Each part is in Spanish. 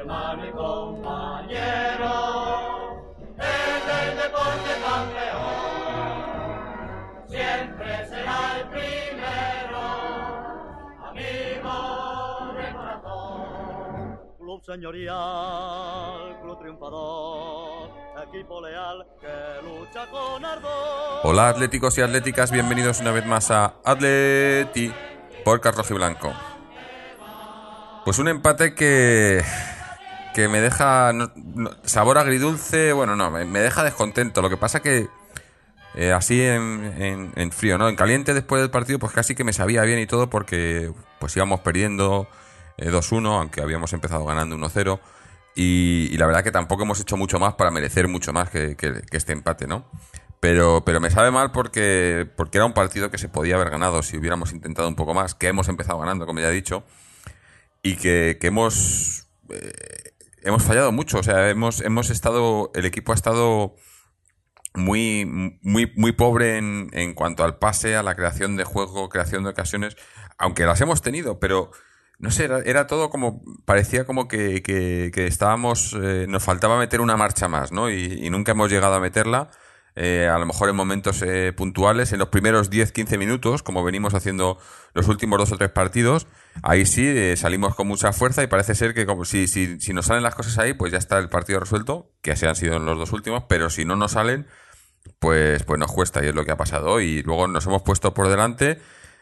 hermano y compañero, es el deporte campeón, siempre será el primero, amigo de corazón. Club señorial, club triunfador, equipo leal que lucha con ardor. Hola atléticos y atléticas, bienvenidos una vez más a Atleti Podcast Rojiblanco. Pues un empate que me deja sabor agridulce, bueno, no, me deja descontento. Lo que pasa que así en frío, ¿no? En caliente después del partido, pues casi que me sabía bien y todo porque pues íbamos perdiendo 2-1, aunque habíamos empezado ganando 1-0. Y la verdad que tampoco hemos hecho mucho más para merecer mucho más que este empate, ¿no? Pero me sabe mal porque era un partido que se podía haber ganado si hubiéramos intentado un poco más, que hemos empezado ganando, como ya he dicho, y que hemos fallado mucho. O sea, hemos estado, el equipo ha estado muy pobre en cuanto al pase, a la creación de juego, creación de ocasiones, aunque las hemos tenido, pero no sé, era todo como, parecía como que estábamos, nos faltaba meter una marcha más, ¿no? Y nunca hemos llegado a meterla. A lo mejor en momentos puntuales, en los primeros 10-15 minutos, como venimos haciendo los últimos 2 o 3 partidos, ahí sí salimos con mucha fuerza y parece ser que como si nos salen las cosas ahí, pues ya está el partido resuelto, que así han sido en los 2 últimos, pero si no nos salen, pues nos cuesta, y es lo que ha pasado hoy. Y luego nos hemos puesto por delante,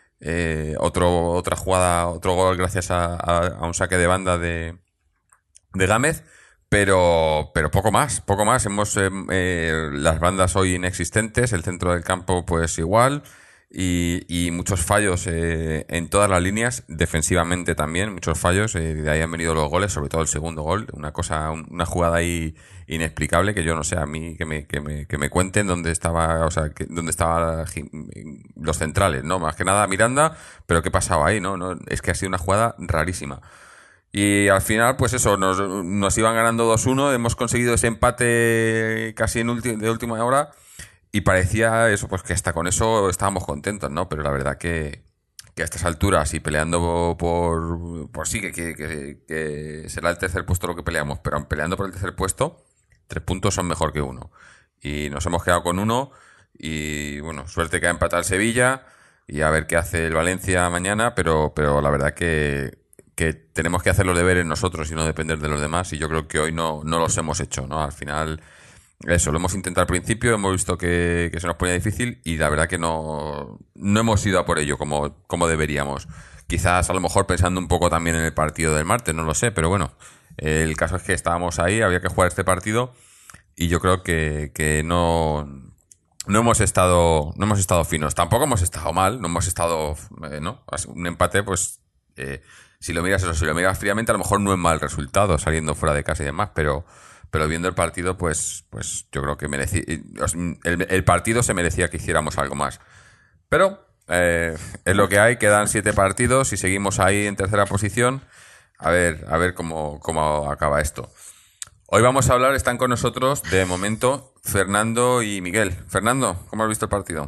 otra jugada, otro gol gracias a un saque de banda de Gámez. Pero poco más. Hemos las bandas hoy inexistentes, el centro del campo pues igual, y muchos fallos en todas las líneas, defensivamente también, muchos fallos, de ahí han venido los goles, sobre todo el segundo gol, una jugada ahí inexplicable que yo no sé, a mí que me cuenten dónde estaba, o sea, dónde estaban los centrales, ¿no? Más que nada Miranda, pero qué pasaba ahí, ¿no? Es que ha sido una jugada rarísima. Y al final, pues eso, nos iban ganando 2-1, hemos conseguido ese empate casi de última hora y parecía eso, pues que hasta con eso estábamos contentos, ¿no? Pero la verdad que a estas alturas y peleando por sí, que será el tercer puesto lo que peleamos, pero peleando por el tercer puesto, 3 puntos son mejor que 1. Y nos hemos quedado con 1 y bueno, suerte que ha empatado el Sevilla y a ver qué hace el Valencia mañana, pero la verdad que tenemos que hacer los deberes nosotros y no depender de los demás, y yo creo que hoy no los hemos hecho, ¿no? Al final, eso, lo hemos intentado al principio, hemos visto que se nos ponía difícil y la verdad que no hemos ido a por ello como deberíamos. Quizás a lo mejor pensando un poco también en el partido del martes, no lo sé, pero bueno, el caso es que estábamos ahí, había que jugar este partido y yo creo que no hemos estado finos. Tampoco hemos estado mal, no hemos estado, ¿no? Un empate, pues si lo miras fríamente, a lo mejor no es mal resultado saliendo fuera de casa y demás, pero viendo el partido, pues yo creo que el partido se merecía que hiciéramos algo más. Pero es lo que hay, quedan 7 partidos y seguimos ahí en tercera posición. A ver cómo acaba esto. Hoy vamos a hablar, están con nosotros de momento Fernando y Miguel. Fernando, ¿cómo has visto el partido?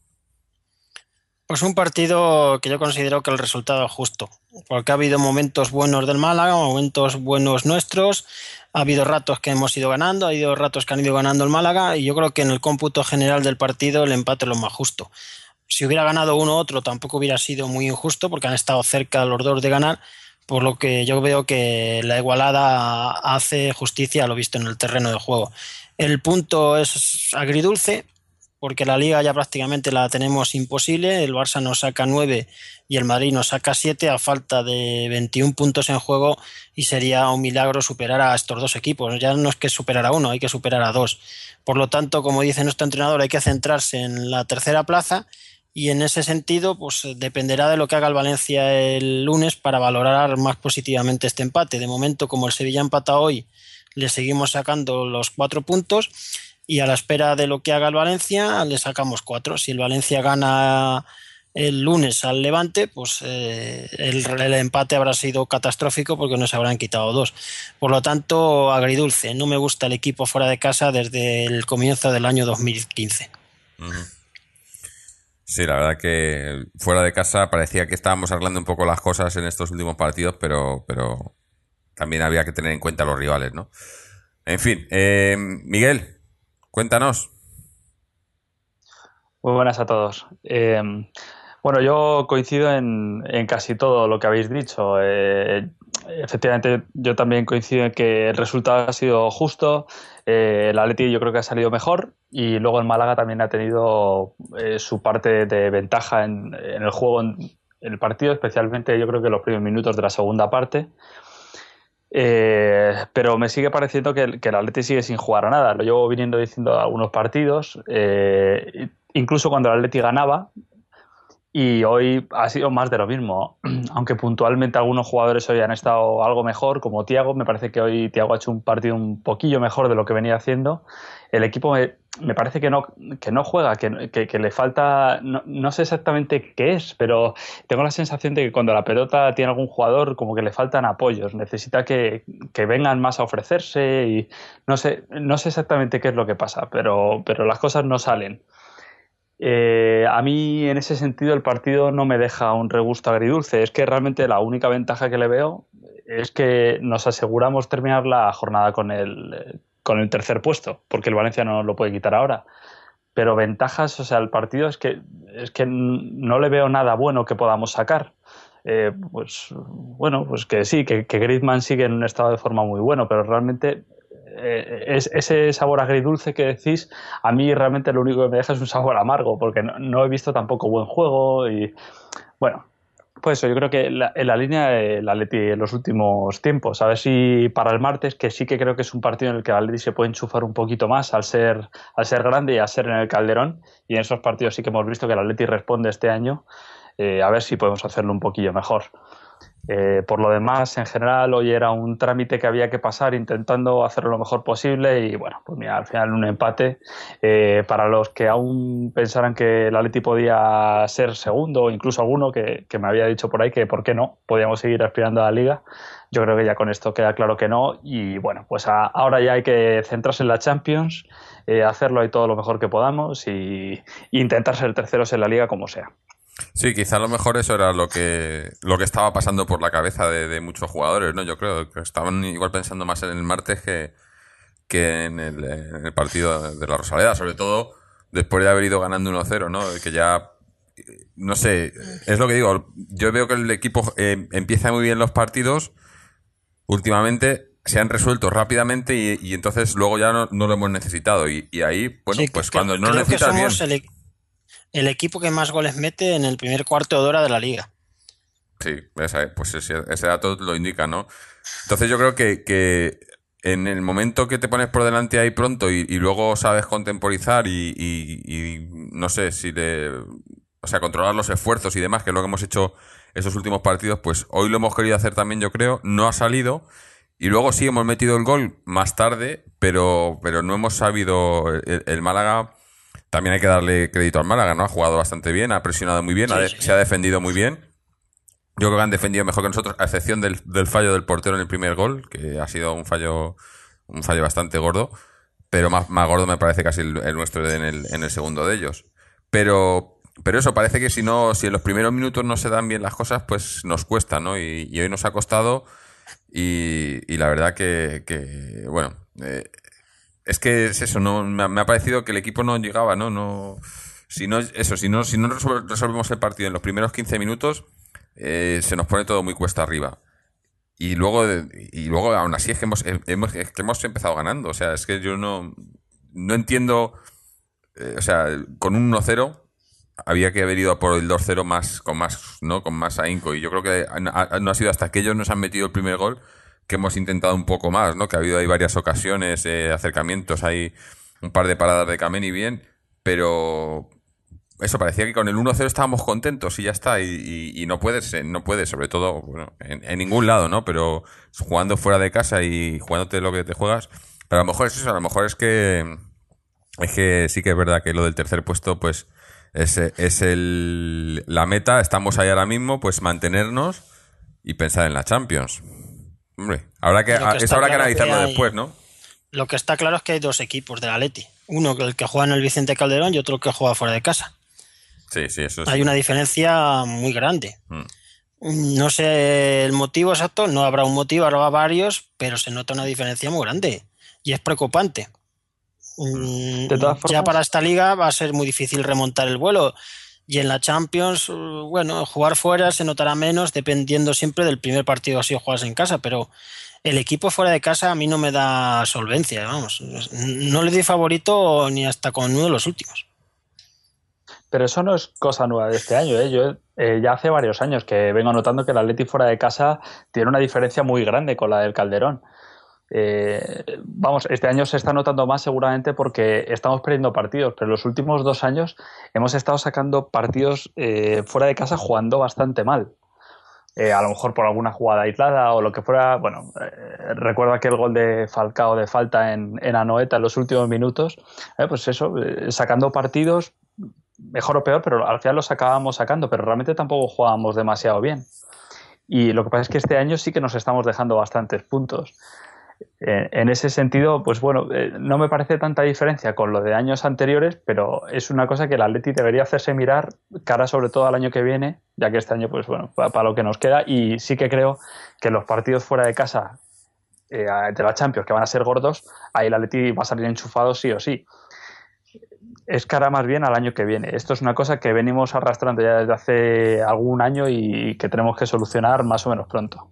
Pues un partido que yo considero que el resultado es justo, porque ha habido momentos buenos del Málaga, momentos buenos nuestros, ha habido ratos que hemos ido ganando, ha habido ratos que han ido ganando el Málaga, y yo creo que en el cómputo general del partido el empate es lo más justo. Si hubiera ganado uno u otro tampoco hubiera sido muy injusto, porque han estado cerca los dos de ganar, por lo que yo veo que la igualada hace justicia a lo visto en el terreno de juego. El punto es agridulce, porque la Liga ya prácticamente la tenemos imposible. El Barça nos saca 9 y el Madrid nos saca 7 a falta de 21 puntos en juego, y sería un milagro superar a estos dos equipos. Ya no es que superar a uno, hay que superar a dos. Por lo tanto, como dice nuestro entrenador, hay que centrarse en la tercera plaza, y en ese sentido pues dependerá de lo que haga el Valencia el lunes para valorar más positivamente este empate. De momento, como el Sevilla empata hoy, le seguimos sacando los 4 puntos, y a la espera de lo que haga el Valencia le sacamos 4. Si el Valencia gana el lunes al Levante, pues el empate habrá sido catastrófico porque nos habrán quitado 2. Por lo tanto, agridulce. No me gusta el equipo fuera de casa desde el comienzo del año 2015. Uh-huh. Sí, la verdad que fuera de casa parecía que estábamos arreglando un poco las cosas en estos últimos partidos, pero también había que tener en cuenta los rivales, ¿no? En fin, Miguel, cuéntanos. Muy buenas a todos. Bueno, yo coincido en casi todo lo que habéis dicho. Efectivamente, yo también coincido en que el resultado ha sido justo. El Atleti yo creo que ha salido mejor y luego el Málaga también ha tenido su parte de ventaja en el juego, en el partido, especialmente yo creo que en los primeros minutos de la segunda parte. Pero me sigue pareciendo que el Atleti sigue sin jugar a nada. Lo llevo viniendo diciendo algunos partidos, incluso cuando el Atleti ganaba, y hoy ha sido más de lo mismo. Aunque puntualmente algunos jugadores hoy han estado algo mejor, como Thiago. Me parece que hoy Thiago ha hecho un partido un poquillo mejor de lo que venía haciendo. El equipo me parece que no juega, que le falta, no sé exactamente qué es, pero tengo la sensación de que cuando la pelota tiene algún jugador, como que le faltan apoyos, necesita que vengan más a ofrecerse y no sé exactamente qué es lo que pasa, pero las cosas no salen. A mí en ese sentido el partido no me deja un regusto agridulce. Es que realmente la única ventaja que le veo es que nos aseguramos terminar la jornada con el tercer puesto, porque el Valencia no lo puede quitar ahora. Pero ventajas, o sea, el partido es que no le veo nada bueno que podamos sacar. Pues bueno, pues que sí, que Griezmann sigue en un estado de forma muy bueno, pero realmente ese sabor agridulce que decís, a mí realmente lo único que me deja es un sabor amargo, porque no he visto tampoco buen juego y bueno, pues eso, yo creo que en la línea del Atleti en los últimos tiempos, a ver si para el martes, que sí que creo que es un partido en el que el Atleti se puede enchufar un poquito más al ser grande y al ser en el Calderón, y en esos partidos sí que hemos visto que el Atleti responde este año, a ver si podemos hacerlo un poquillo mejor. Por lo demás, en general, hoy era un trámite que había que pasar intentando hacerlo lo mejor posible y bueno, pues mira, al final un empate. Para los que aún pensaran que el Atleti podía ser segundo o incluso alguno que me había dicho por ahí que por qué no, podíamos seguir aspirando a la Liga. Yo creo que ya con esto queda claro que no y bueno, pues ahora ya hay que centrarse en la Champions, hacerlo ahí todo lo mejor que podamos y intentar ser terceros en la Liga como sea. Sí, quizá a lo mejor eso era lo que estaba pasando por la cabeza de muchos jugadores, ¿no? Yo creo que estaban igual pensando más en el martes que en el partido de la Rosaleda, sobre todo después de haber ido ganando 1-0, ¿no? Que ya, no sé, es lo que digo, yo veo que el equipo empieza muy bien los partidos, últimamente se han resuelto rápidamente y entonces luego ya no lo hemos necesitado y ahí, bueno, sí, pues cuando no lo necesitas bien... El equipo que más goles mete en el primer cuarto de hora de la Liga. Sí, pues ese dato lo indica, ¿no? Entonces yo creo que en el momento que te pones por delante ahí pronto y luego sabes contemporizar y no sé, o sea, controlar los esfuerzos y demás, que es lo que hemos hecho esos últimos partidos, pues hoy lo hemos querido hacer también, yo creo, no ha salido y luego sí hemos metido el gol más tarde, pero no hemos sabido, el Málaga... También hay que darle crédito al Málaga, ¿no? Ha jugado bastante bien, ha presionado muy bien, sí. Se ha defendido muy bien. Yo creo que han defendido mejor que nosotros, a excepción del fallo del portero en el primer gol, que ha sido un fallo bastante gordo, pero más gordo me parece casi el nuestro en el segundo de ellos. Pero eso, parece que si en los primeros minutos no se dan bien las cosas, pues nos cuesta, ¿no? Y hoy nos ha costado y la verdad que bueno... Es que es eso, no me ha parecido que el equipo no llegaba, ¿no? Si no resolvemos el partido en los primeros 15 minutos, se nos pone todo muy cuesta arriba. Y luego aún así es que hemos empezado ganando. O sea, es que yo no entiendo. O sea, con un 1-0 había que haber ido por el 2-0 con más ahínco. Y yo creo que no ha sido hasta que ellos nos han metido el primer gol que hemos intentado un poco más, ¿no? Que ha habido ahí varias ocasiones, acercamientos, hay un par de paradas de Kameni bien, pero eso parecía que con el 1-0 estábamos contentos y ya está, y no puede, sobre todo, bueno, en ningún lado, ¿no? Pero jugando fuera de casa y jugándote lo que te juegas, pero a lo mejor es eso, a lo mejor es que sí que es verdad que lo del tercer puesto, pues es la meta, estamos ahí ahora mismo, pues mantenernos y pensar en la Champions. Hombre, habrá que analizarlo después, ¿no? Lo que está claro es que hay dos equipos del Atleti. Uno el que juega en el Vicente Calderón y otro que juega fuera de casa. Sí, eso sí. Hay una diferencia muy grande. No sé el motivo exacto, no habrá un motivo, habrá varios, pero se nota una diferencia muy grande y es preocupante. De todas Ya para formas, esta liga va a ser muy difícil remontar el vuelo y en la Champions, bueno, jugar fuera se notará menos dependiendo siempre del primer partido así juegas en casa, pero el equipo fuera de casa a mí no me da solvencia, vamos, no le di favorito ni hasta con uno de los últimos. pero eso no es cosa nueva de este año, ¿eh? Yo ya hace varios años que vengo notando que el Atleti fuera de casa tiene una diferencia muy grande con la del Calderón. Vamos, este año se está notando más seguramente porque estamos perdiendo partidos, pero en los últimos 2 años hemos estado sacando partidos fuera de casa jugando bastante mal. A lo mejor por alguna jugada aislada o lo que fuera. Bueno, recuerdo aquel gol de Falcao de falta en Anoeta en los últimos minutos. Pues eso, sacando partidos, mejor o peor, pero al final los acabábamos sacando, pero realmente tampoco jugábamos demasiado bien. Y lo que pasa es que este año sí que nos estamos dejando bastantes puntos. En ese sentido, pues bueno, no me parece tanta diferencia con lo de años anteriores, pero es una cosa que el Atleti debería hacerse mirar cara sobre todo al año que viene, ya que este año, pues bueno, para lo que nos queda. Y sí que creo que los partidos fuera de casa de la Champions, que van a ser gordos, ahí el Atleti va a salir enchufado sí o sí. Es cara más bien al año que viene. Esto es una cosa que venimos arrastrando ya desde hace algún año y que tenemos que solucionar más o menos pronto.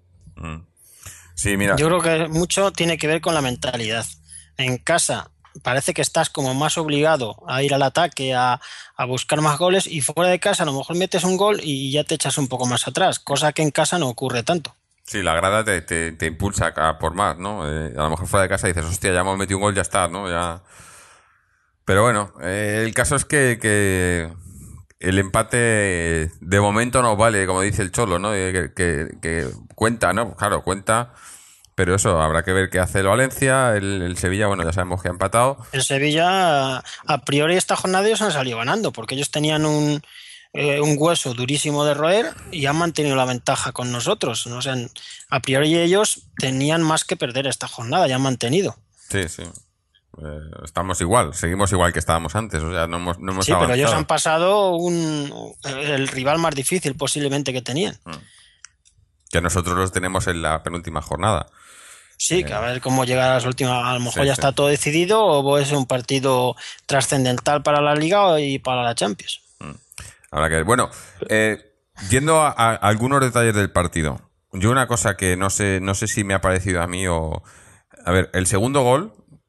Sí, mira. Yo creo que mucho tiene que ver con la mentalidad. En casa parece que estás como más obligado a ir al ataque, a buscar más goles, y fuera de casa a lo mejor metes un gol y ya te echas un poco más atrás, cosa que en casa no ocurre tanto. Sí, la grada te impulsa a por más, ¿no? A lo mejor fuera de casa dices, hostia, ya hemos metido un gol, ya está, ¿no? Ya. Pero bueno, el caso es que el empate de momento no vale, como dice el Cholo, ¿no? Que cuenta, ¿no? Claro, cuenta, pero eso, habrá que ver qué hace el Valencia, el Sevilla, bueno, ya sabemos que ha empatado. El Sevilla, a priori esta jornada ellos han salido ganando, porque ellos tenían un hueso durísimo de roer y han mantenido la ventaja con nosotros. O sea, a priori ellos tenían más que perder esta jornada, ya han mantenido. Sí, sí. Estamos igual, seguimos igual que estábamos antes, o sea, no hemos Sí, pero ellos avanzado. han pasado el rival más difícil posiblemente que tenían. Que nosotros los tenemos en la penúltima jornada. Sí, que a ver cómo llegar a las últimas. A lo mejor Sí, ya sí. está todo decidido o es un partido trascendental para la Liga y para la Champions. Habrá que ver. Bueno, yendo a algunos detalles del partido. Yo una cosa que no sé si me ha parecido a mí o... A ver, el segundo gol,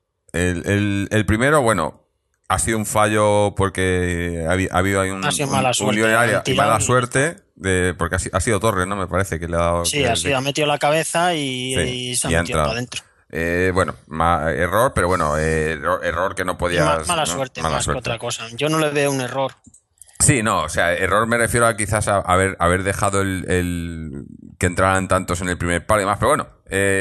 el primero, bueno, ha sido un fallo porque ha habido ahí Ha sido mala un suerte, lío en el área han y tirado mala y- suerte porque ha sido Torres, ¿no? Me parece que le ha dado... Sí, así ha metido la cabeza y, Sí, y se ha y ha metido entrado. para adentro. Bueno, error, pero bueno, error que no podías... Mala ¿no? suerte, Mala más que suerte. otra cosa. Yo no le veo un error. Sí, no, o sea, error me refiero a quizás a haber dejado que entraran tantos en el primer palo y demás, pero bueno,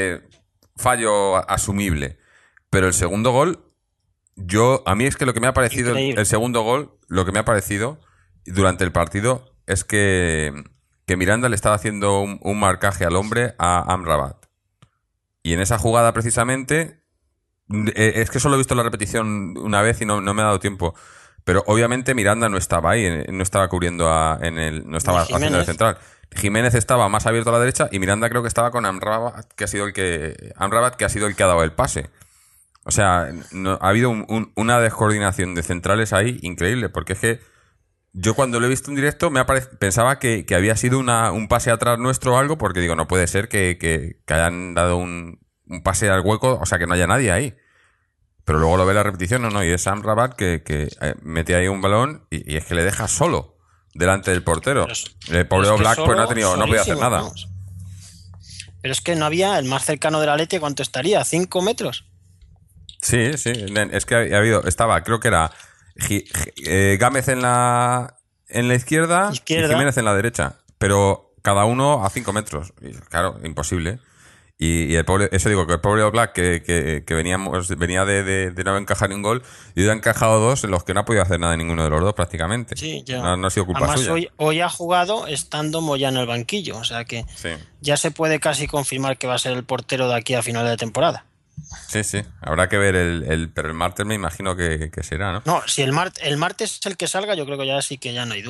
fallo asumible. Pero el segundo gol, a mí es que lo que me ha parecido, Increíble. el segundo gol, lo que me ha parecido durante el partido es que Miranda le estaba haciendo un marcaje al hombre a Amrabat. Y en esa jugada precisamente, es que solo he visto la repetición una vez y no me ha dado tiempo. Pero obviamente Miranda no estaba ahí, no estaba cubriendo no estaba Ni haciendo de Jiménez. central. Jiménez estaba más abierto a la derecha y Miranda creo que estaba con Amrabat, que ha sido el que ha dado el pase. O sea, ha habido una descoordinación de centrales ahí increíble, porque es que yo cuando lo he visto en directo pensaba que había sido un pase atrás nuestro o algo, porque digo, no puede ser que hayan dado un pase al hueco, o sea, que no haya nadie ahí. Pero luego lo ve la repetición, no, y es Sam Rabat que mete ahí un balón y es que le deja solo delante del portero. El pobre Pero es que Black pues no podía hacer solísimo, nada. vamos. Pero es que no había el más cercano del Atleti, ¿cuánto estaría? ¿5 metros? Sí, es que estaba, creo que era Gámez en la izquierda y Jiménez en la derecha, pero cada uno a 5 metros. Y, claro, imposible. Y el pobre, eso digo, que el pobre Black que venía de no encajar ni un gol y hoy ha encajado dos en los que no ha podido hacer nada ninguno de los dos prácticamente. Sí, ya. No ha sido culpa Además, suya. hoy ha jugado estando Moya en el banquillo, o sea que Sí, ya se puede casi confirmar que va a ser el portero de aquí a final de temporada. sí. Habrá que ver pero el martes me imagino que será, ¿no? No, si el martes es el que salga, yo creo que ya sí que ya no hay duda.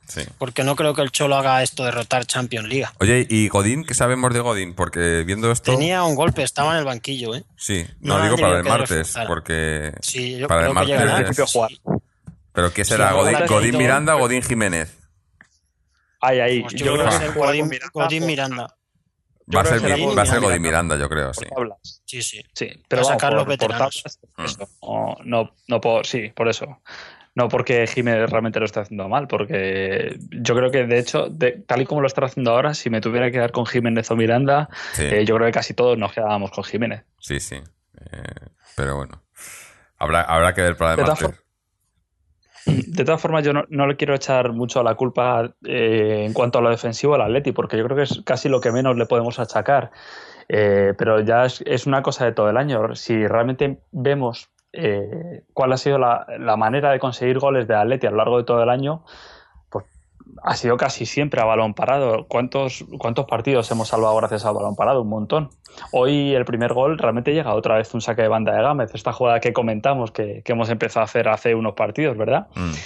Sí. Porque no creo que el Cholo haga esto de rotar Champions League. Oye, ¿y Godín? ¿Qué sabemos de Godín? Porque viendo esto... Tenía un golpe, estaba en el banquillo, ¿eh? Sí, No no han digo para debido el que martes, reforzar. porque... Sí, yo para el creo que martes... llegará. principio jugar. ¿Pero qué será? Sí, ¿Godín, ahora Godín que- Miranda o Godín Jiménez? Ahí. Pues Yo creo va a que ser jugará con Godín, Miranda Godín por- Miranda. Yo Va a creo ser, que será va a ser Miranda. Godín Miranda, yo creo, sí. por tablas. Sí, sí. Sí, pero Va a vamos, sacar los por veteranos. tablas, eso. No por, sí, por eso. No porque Jiménez realmente lo está haciendo mal, porque yo creo que, de hecho, tal y como lo está haciendo ahora, si me tuviera que quedar con Jiménez o Miranda, Sí. yo creo que casi todos nos quedábamos con Jiménez. Sí, sí. Pero bueno. Habrá que ver para el De todas martes. De todas formas, yo no le quiero echar mucho la culpa en cuanto a lo defensivo al Atleti, porque yo creo que es casi lo que menos le podemos achacar. Pero ya es una cosa de todo el año. Si realmente vemos cuál ha sido la manera de conseguir goles de Atleti a lo largo de todo el año, pues ha sido casi siempre a balón parado. ¿Cuántos partidos hemos salvado gracias al balón parado? Un montón. Hoy el primer gol realmente llega otra vez un saque de banda de Gámez, esta jugada que comentamos que hemos empezado a hacer hace unos partidos, ¿verdad?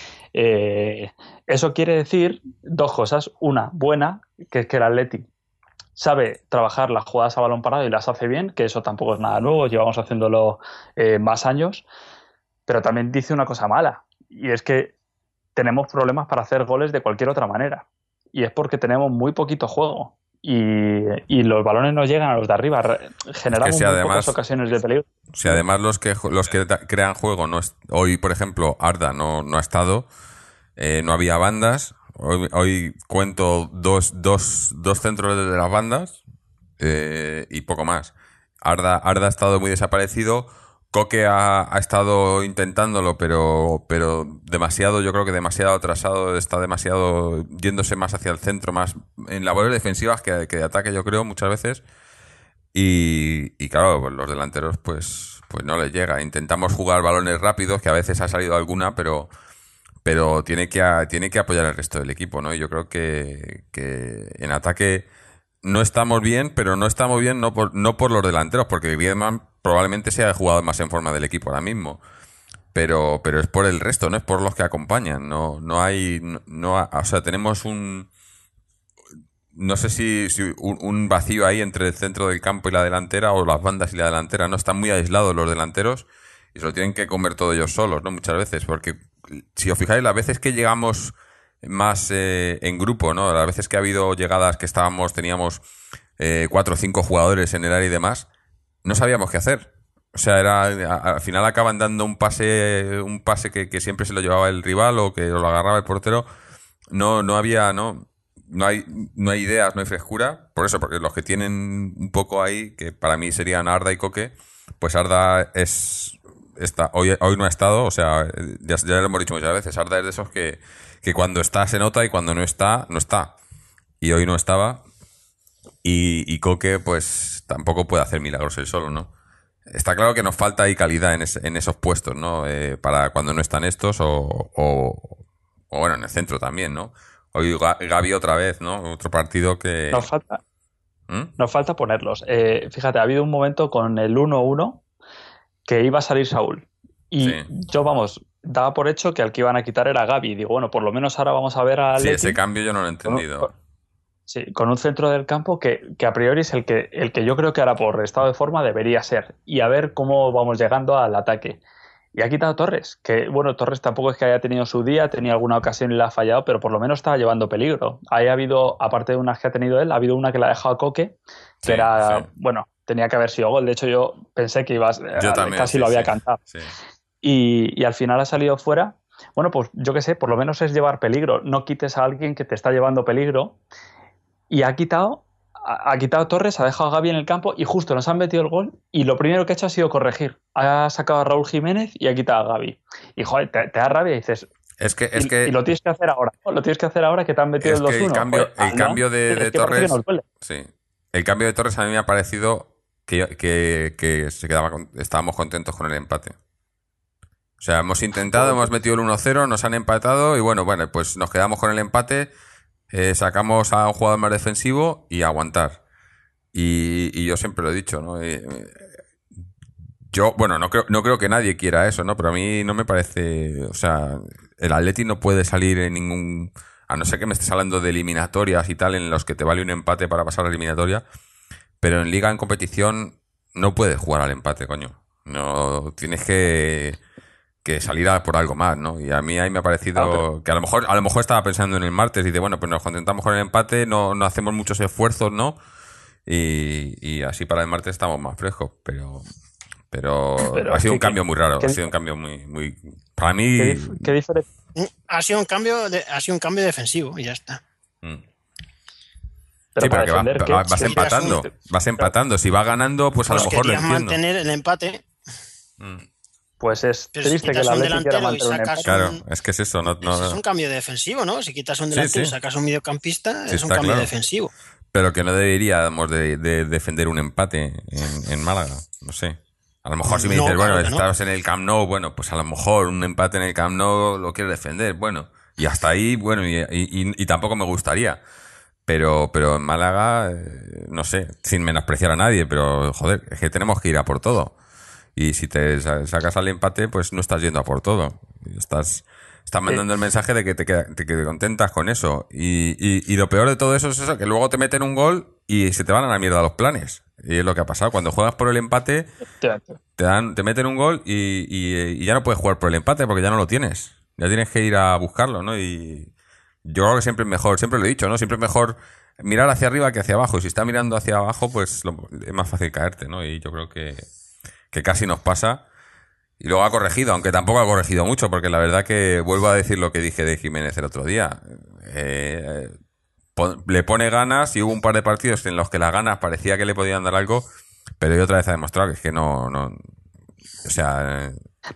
Eso quiere decir dos cosas. Una, buena, que es que el Atleti sabe trabajar las jugadas a balón parado y las hace bien, que eso tampoco es nada nuevo, llevamos haciéndolo más años, pero también dice una cosa mala, y es que tenemos problemas para hacer goles de cualquier otra manera, y es porque tenemos muy poquito juego, y los balones no llegan a los de arriba, generamos si muy además- pocas ocasiones de peligro. Si además los que crean juego, hoy, por ejemplo, Arda no ha estado, no había bandas. Hoy cuento dos centros de las bandas y poco más. Arda ha estado muy desaparecido. Coque ha estado intentándolo, pero demasiado, yo creo que demasiado atrasado, está demasiado yéndose más hacia el centro, más en labores defensivas que de ataque, yo creo, muchas veces. Y claro, pues los delanteros pues no les llega. Intentamos jugar balones rápidos, que a veces ha salido alguna, pero tiene que apoyar al resto del equipo, ¿no? Y yo creo que en ataque no estamos bien, pero no estamos bien no por los delanteros, porque Griezmann probablemente sea el jugador más en forma del equipo ahora mismo. Pero es por el resto, no es por los que acompañan. O sea, tenemos no sé si un vacío ahí entre el centro del campo y la delantera, o las bandas y la delantera. No están muy aislados los delanteros y se lo tienen que comer todo ellos solos, ¿no? Muchas veces, porque si os fijáis, las veces que llegamos más en grupo, ¿no? Las veces que ha habido llegadas que teníamos 4 o 5 jugadores en el área y demás, no sabíamos qué hacer. O sea, al final acaban dando un pase que siempre se lo llevaba el rival o que lo agarraba el portero. No hay ideas, no hay frescura. Por eso, porque los que tienen un poco ahí, que para mí serían Arda y Coque, pues Arda hoy no ha estado, o sea, ya lo hemos dicho muchas veces, Arda es de esos que cuando está se nota y cuando no está, no está. Y hoy no estaba. Y Coque, pues tampoco puede hacer milagros él solo, ¿no? Está claro que nos falta ahí calidad en esos puestos, ¿no? Para cuando no están estos o bueno, en el centro también, ¿no? Hoy Gavi otra vez, ¿no? Otro partido que... Nos falta ponerlos. Fíjate, ha habido un momento con el 1-1 que iba a salir Saúl. Y Sí. yo, daba por hecho que al que iban a quitar era Gavi. Digo, bueno, por lo menos ahora vamos a ver a Sí, Atleti. ese cambio yo no lo he entendido. Con un centro del campo que a priori es el que yo creo que ahora por estado de forma debería ser. Y a ver cómo vamos llegando al ataque. Y ha quitado Torres, que bueno, Torres tampoco es que haya tenido su día, tenía alguna ocasión y la ha fallado, pero por lo menos estaba llevando peligro. Ahí ha habido, aparte de unas que ha tenido él, ha habido una que la ha dejado a Coque, que bueno, tenía que haber sido gol. De hecho, yo pensé que casi lo había cantado. Sí. Y al final ha salido fuera. Bueno, pues yo qué sé, por lo menos es llevar peligro. No quites a alguien que te está llevando peligro. Y ha quitado Torres, ha dejado a Gavi en el campo y justo nos han metido el gol y lo primero que ha hecho ha sido corregir. Ha sacado a Raúl Jiménez y ha quitado a Gavi. Y joder, te da rabia y dices... Y lo tienes que hacer ahora, ¿no? Lo tienes que hacer ahora que te han metido el 2-1. El cambio de Torres... Sí. El cambio de Torres a mí me ha parecido que estábamos contentos con el empate. O sea, hemos intentado, hemos metido el 1-0, nos han empatado y bueno, pues nos quedamos con el empate, sacamos a un jugador más defensivo y aguantar. Y yo siempre lo he dicho, ¿no? Yo, bueno, no creo que nadie quiera eso, ¿no? Pero a mí no me parece... O sea, el Atleti no puede salir en a no ser que me estés hablando de eliminatorias y tal, en los que te vale un empate para pasar a la eliminatoria, pero en liga, en competición, no puedes jugar al empate, coño. No, tienes que salir por algo más, ¿no? Y a mí ahí me ha parecido que a lo mejor estaba pensando en el martes y de bueno, pues nos contentamos con el empate, no hacemos muchos esfuerzos, ¿no? Y así para el martes estamos más frescos, pero ha sido un cambio muy raro, ha sido un cambio muy para mí ¿Qué diferencia? Ha sido un cambio defensivo y ya está. Sí, pero que defender, vas empatando. Si va ganando, pues a lo mejor lo querías entiendo. mantener el empate. Pues es Pero si triste que quitas la un Atleti quiera delantero y mantener un sacas empate. Claro, es que es eso. Es un cambio defensivo, ¿no? Si quitas un delantero y sacas un mediocampista, Sí, es un está cambio claro. defensivo. Pero que no deberíamos de defender un empate en Málaga. No sé. A lo mejor si me No, dices, claro bueno, que no. estás en el Camp Nou, bueno, pues a lo mejor un empate en el Camp Nou lo quieres defender. Bueno, y hasta ahí, bueno, y tampoco me gustaría. Pero en Málaga, no sé, sin menospreciar a nadie, pero joder, es que tenemos que ir a por todo. Y si te sacas al empate, pues no estás yendo a por todo. Estás mandando el mensaje de que te contentas con eso. Y lo peor de todo eso es eso, que luego te meten un gol y se te van a la mierda los planes. Y es lo que ha pasado. Cuando juegas por el empate, te meten un gol y ya no puedes jugar por el empate porque ya no lo tienes. Ya tienes que ir a buscarlo, ¿no? Y yo creo que siempre es mejor, siempre lo he dicho, ¿no? Siempre es mejor mirar hacia arriba que hacia abajo. Y si estás mirando hacia abajo, pues es más fácil caerte, ¿no? Y yo creo que casi nos pasa. Y luego ha corregido, aunque tampoco ha corregido mucho, porque la verdad que vuelvo a decir lo que dije de Jiménez el otro día. Le pone ganas y hubo un par de partidos en los que las ganas parecía que le podían dar algo, pero hoy otra vez ha demostrado que es que no o sea,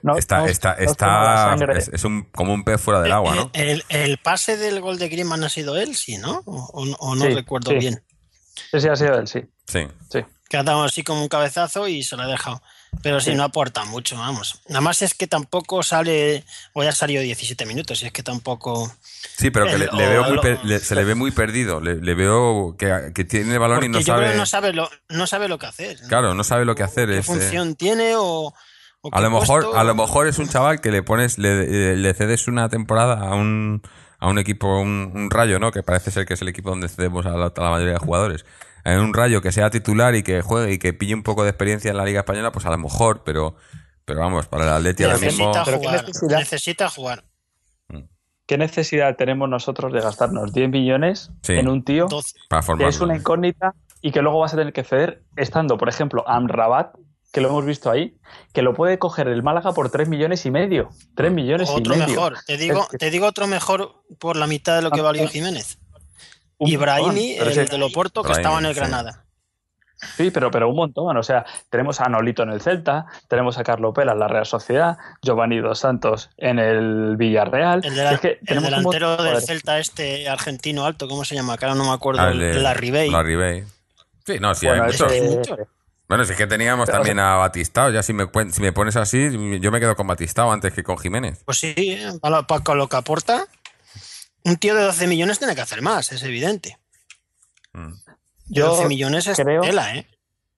es como un pez fuera del agua, ¿no? El pase del gol de Griezmann ha sido él, sí, ¿no? O no Sí, recuerdo sí. bien. Sí, ha sido él, sí. Sí. Que ha dado así como un cabezazo y se lo ha dejado. Pero sí, no aporta mucho, vamos. Nada más es que tampoco sale, o ya salió 17 minutos, y es que tampoco... Sí, pero que le veo se le ve muy perdido. Le veo que tiene el balón y no yo sabe... creo que no sabe lo que hacer. Claro, no sabe lo que hacer. ¿Qué función tiene o a qué lo mejor puesto? a lo mejor es un chaval que le cedes una temporada a un equipo, un Rayo, ¿no? Que parece ser que es el equipo donde cedemos a la mayoría de jugadores. En un Rayo que sea titular y que juegue y que pille un poco de experiencia en la Liga Española, pues a lo mejor, pero vamos, para el Atleti ahora mismo... Necesita jugar. ¿Qué necesidad tenemos nosotros de gastarnos 10 millones en un tío 12. Para que formarlo. es una incógnita y que luego vas a tener que ceder estando, por ejemplo, Amrabat, que lo hemos visto ahí, que lo puede coger el Málaga por 3 millones y medio. 3 millones Otro y medio. mejor. Te digo otro mejor por la mitad de lo que valió Jiménez. Un Ibrahimi, montón, pero el de Loporto, que Brahimi, estaba en el sí. Granada. Sí, pero un montón. O sea, tenemos a Nolito en el Celta, tenemos a Carlo Pela en la Real Sociedad, Giovanni Dos Santos en el Villarreal. Es que El tenemos un delantero montón, del joder. Celta argentino alto, ¿cómo se llama? Que ahora no me acuerdo. El de La Ribey. Sí, no, sí, Bueno, hay ese- muchos. Bueno, si es que teníamos también a Batistao. Ya si me pones así, yo me quedo con Batistao antes que con Jiménez. Pues sí, para lo que aporta, un tío de 12 millones tiene que hacer más, es evidente. Yo 12 millones es creo- tela, ¿eh?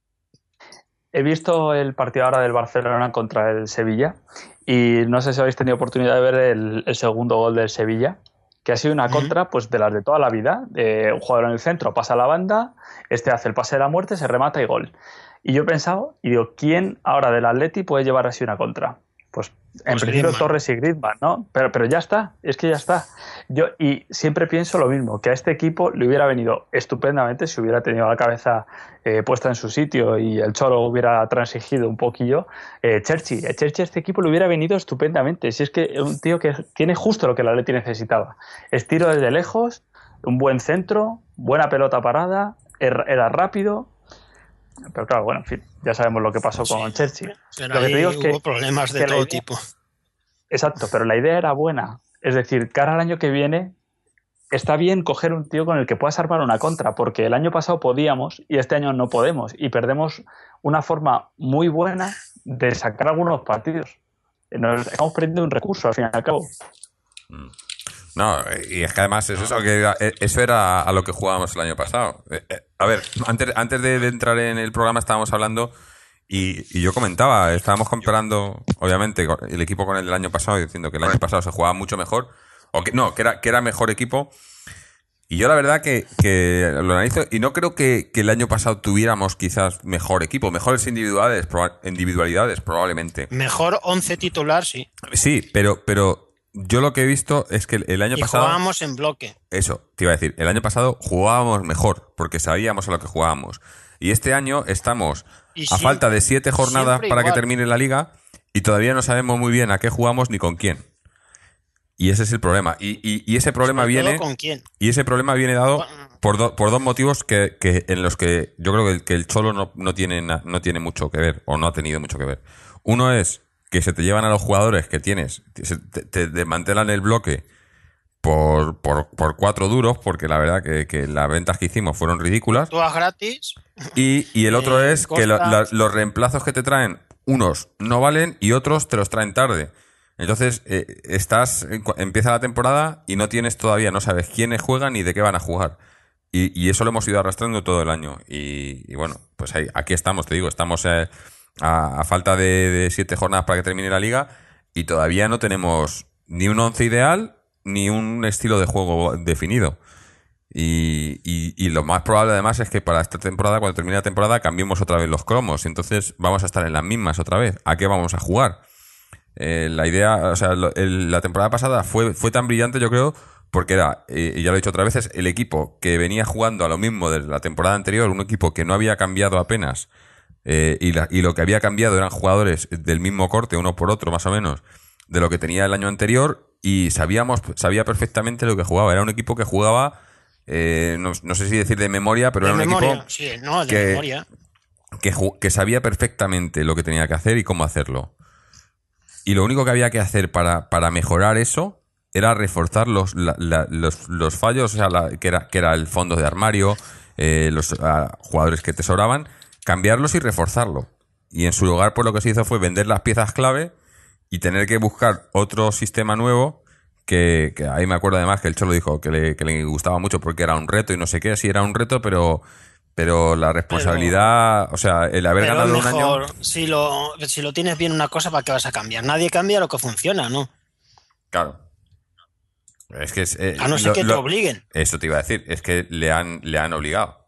He visto el partido ahora del Barcelona contra el Sevilla y no sé si habéis tenido oportunidad de ver el segundo gol del Sevilla, que ha sido una contra pues de las de toda la vida. Un jugador en el centro pasa a la banda, este hace el pase de la muerte, se remata y gol. Y yo he pensado, y digo, ¿quién ahora del Atleti puede llevar así una contra? Pues en principio Griezmann. Torres y Griezmann, ¿no? Pero ya está, es que ya está. Y siempre pienso lo mismo, que a este equipo le hubiera venido estupendamente si hubiera tenido la cabeza puesta en su sitio y el Cholo hubiera transigido un poquillo. Cherchi a este equipo le hubiera venido estupendamente. Si es que es un tío que tiene justo lo que el Atleti necesitaba. Estiro desde lejos, un buen centro, buena pelota parada, era rápido. Pero claro, bueno, en fin, ya sabemos lo que pasó con Cherchi. Pero Lo que ahí te digo es que hubo problemas de que la todo idea- tipo. Exacto, pero la idea era buena. Es decir, cara al año que viene, está bien coger un tío con el que puedas armar una contra, porque el año pasado podíamos y este año no podemos. Y perdemos una forma muy buena de sacar algunos partidos. Nos estamos perdiendo un recurso, al fin y al cabo. No, y es que además eso era a lo que jugábamos el año pasado. A ver, antes de entrar en el programa estábamos hablando y yo estábamos comparando, obviamente, el equipo con el del año pasado, diciendo que el año pasado se jugaba mucho mejor. O que era mejor equipo. Y yo la verdad que lo analizo y no creo que el año pasado tuviéramos quizás mejor equipo, mejores individualidades probablemente. Mejor 11 titular, sí. Sí, pero yo lo que he visto es que el año pasado... jugábamos en bloque. Eso, te iba a decir. El año pasado jugábamos mejor porque sabíamos a lo que jugábamos. Y este año estamos a falta de 7 jornadas para que termine la liga y todavía no sabemos muy bien a qué jugamos ni con quién. Y ese es el problema. Y ese problema viene... ¿Con quién? Y ese problema viene dado por dos motivos en los que yo creo que el Cholo no tiene mucho que ver, o no ha tenido mucho que ver. Uno es que se te llevan a los jugadores que tienes, te desmantelan el bloque por 4 duros, porque la verdad que las ventas que hicimos fueron ridículas. Todas gratis. Y el otro es que los reemplazos que te traen, unos no valen y otros te los traen tarde. Entonces, empieza la temporada y no sabes quiénes juegan ni de qué van a jugar. Y eso lo hemos ido arrastrando todo el año. Y bueno, pues aquí estamos, te digo, estamos a falta de 7 jornadas para que termine la liga y todavía no tenemos ni un 11 ideal ni un estilo de juego definido. Y lo más probable además es que para esta temporada, cuando termine la temporada, cambiemos otra vez los cromos. Entonces vamos a estar en las mismas otra vez. ¿A qué vamos a jugar? La idea, o sea, la temporada pasada fue tan brillante, yo creo, porque era, y ya lo he dicho otras veces, el equipo que venía jugando a lo mismo de la temporada anterior, un equipo que no había cambiado apenas, y lo que había cambiado eran jugadores del mismo corte, uno por otro más o menos, de lo que tenía el año anterior, y sabía perfectamente lo que jugaba. Era un equipo que jugaba, no sé si decir de memoria, pero era un equipo memoria. Que sabía perfectamente lo que tenía que hacer y cómo hacerlo. Y lo único que había que hacer para mejorar eso era reforzar los fallos, o sea, que era el fondo de armario, los jugadores que te sobraban, cambiarlos y reforzarlo. Y en su lugar, pues lo que se hizo fue vender las piezas clave y tener que buscar otro sistema nuevo, que ahí me acuerdo además que el Cholo dijo que le gustaba mucho porque era un reto y no sé qué, sí era un reto, pero la responsabilidad, o sea, el haber ganado un año... Si lo tienes bien una cosa, ¿para qué vas a cambiar? Nadie cambia lo que funciona, ¿no? Claro. Es que a no ser que te obliguen. Eso te iba a decir, es que le han obligado.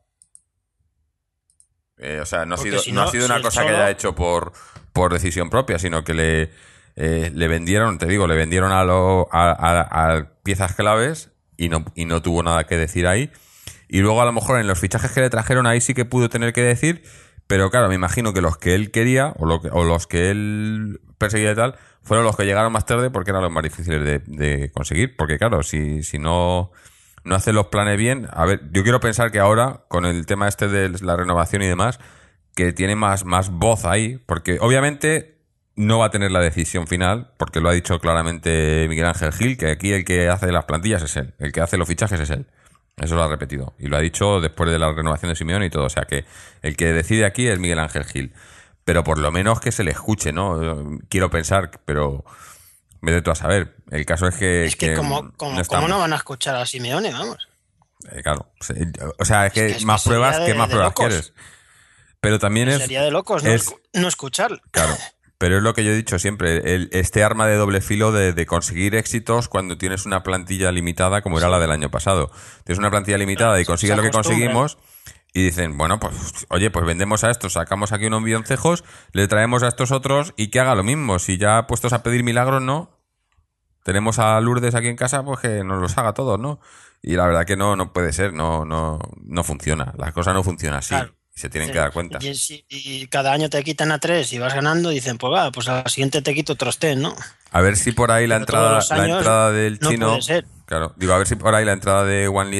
O sea, no ha sido una cosa que haya hecho por decisión propia, sino que le vendieron, te digo, le vendieron a piezas claves y no tuvo nada que decir ahí. Y luego a lo mejor en los fichajes que le trajeron ahí sí que pudo tener que decir, pero claro, me imagino que los que él quería o los que él perseguía y tal, fueron los que llegaron más tarde porque eran los más difíciles de conseguir. Porque claro, si no hace los planes bien, a ver, yo quiero pensar que ahora, con el tema este de la renovación y demás, que tiene más voz ahí, porque obviamente no va a tener la decisión final, porque lo ha dicho claramente Miguel Ángel Gil, que aquí el que hace las plantillas es él, el que hace los fichajes es él. Eso lo ha repetido. Y lo ha dicho después de la renovación de Simeone y todo. O sea que el que decide aquí es Miguel Ángel Gil. Pero por lo menos que se le escuche, ¿no? Quiero pensar, pero vete tú a saber. El caso es que ¿cómo no van a escuchar a Simeone? Vamos. Claro. O sea, es que más pruebas, ¿qué más pruebas quieres? Pero también sería de locos no escucharlo. Claro. Pero es lo que yo he dicho siempre, este arma de doble filo de conseguir éxitos cuando tienes una plantilla limitada como era la del año pasado. Tienes una plantilla limitada y consigues lo que conseguimos y dicen, bueno, pues oye, pues vendemos a estos, sacamos aquí unos milloncejos, le traemos a estos otros y que haga lo mismo. Si ya puestos a pedir milagros, ¿no? Tenemos a Lourdes aquí en casa, pues que nos los haga todos, ¿no? Y la verdad que no puede ser, no funciona. Las cosas no funcionan así. Claro. Se tienen que dar cuenta. Y cada año te quitan a 3 y vas ganando y dicen, pues va, pues al siguiente te quito otros 3, ¿no? A ver si por ahí la entrada del chino... No puede ser. Claro, digo, a ver si por ahí la entrada de Wanli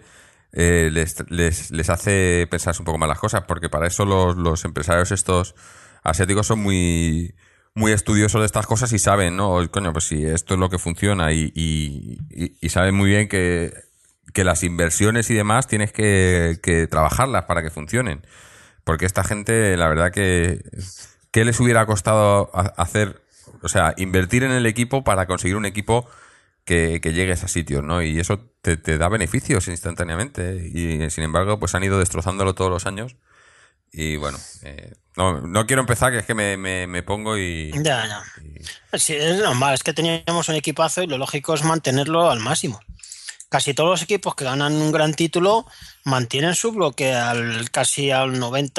les hace pensarse un poco más las cosas, porque para eso los empresarios estos asiáticos son muy estudiosos de estas cosas y saben, ¿no? Coño, pues si esto es lo que funciona y saben muy bien que las inversiones y demás tienes que trabajarlas para que funcionen. Porque esta gente, la verdad ¿qué les hubiera costado hacer? O sea, invertir en el equipo para conseguir un equipo que llegue a esos sitios, ¿no? Y eso te da beneficios instantáneamente. Y sin embargo, pues han ido destrozándolo todos los años. Y bueno, no quiero empezar, que es que me pongo y... Ya. Sí, es normal, es que teníamos un equipazo y lo lógico es mantenerlo al máximo. Casi todos los equipos que ganan un gran título mantienen su bloque casi al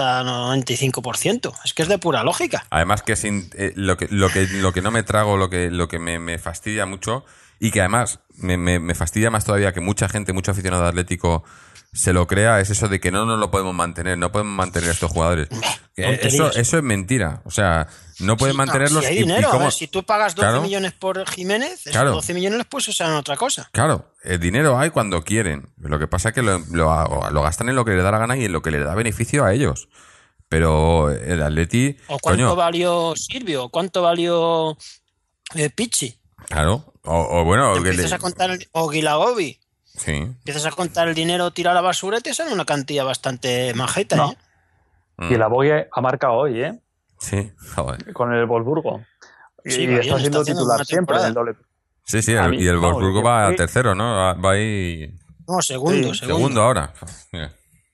90-95%. Es que es de pura lógica. Además que lo que no me trago, lo que me fastidia mucho, y que además me fastidia más todavía que mucha gente, mucho aficionado atlético se lo crea, es eso de que no nos lo podemos mantener, no podemos mantener a estos jugadores. Eso es mentira. O sea, no pueden mantenerlos. Si hay dinero, cómo... si tú pagas 12 Claro. millones por Jiménez, Claro. esos 12 millones los puedes usar en otra cosa. Claro, el dinero hay cuando quieren. Lo que pasa es que lo gastan en lo que les da la gana y en lo que les da beneficio a ellos. Pero el Atleti... ¿O cuánto coño, valió Silvio? ¿O cuánto valió Pichi? claro. O bueno... que Empiezas a contar o Guilagobi. Sí. Empiezas a contar el dinero, tirar a la basura y te sale una cantidad bastante majeta, No. ¿eh? Y la Boye ha marcado hoy, ¿eh? Sí, joder. Con el Wolfsburgo. Sí, Y va bien, está siendo está haciendo titular una siempre en el temporada. doble. Sí, sí, A mí, y el vamos, Wolfsburgo yo- va a tercero, ¿no? Va ahí No, segundo. segundo ahora. Mira.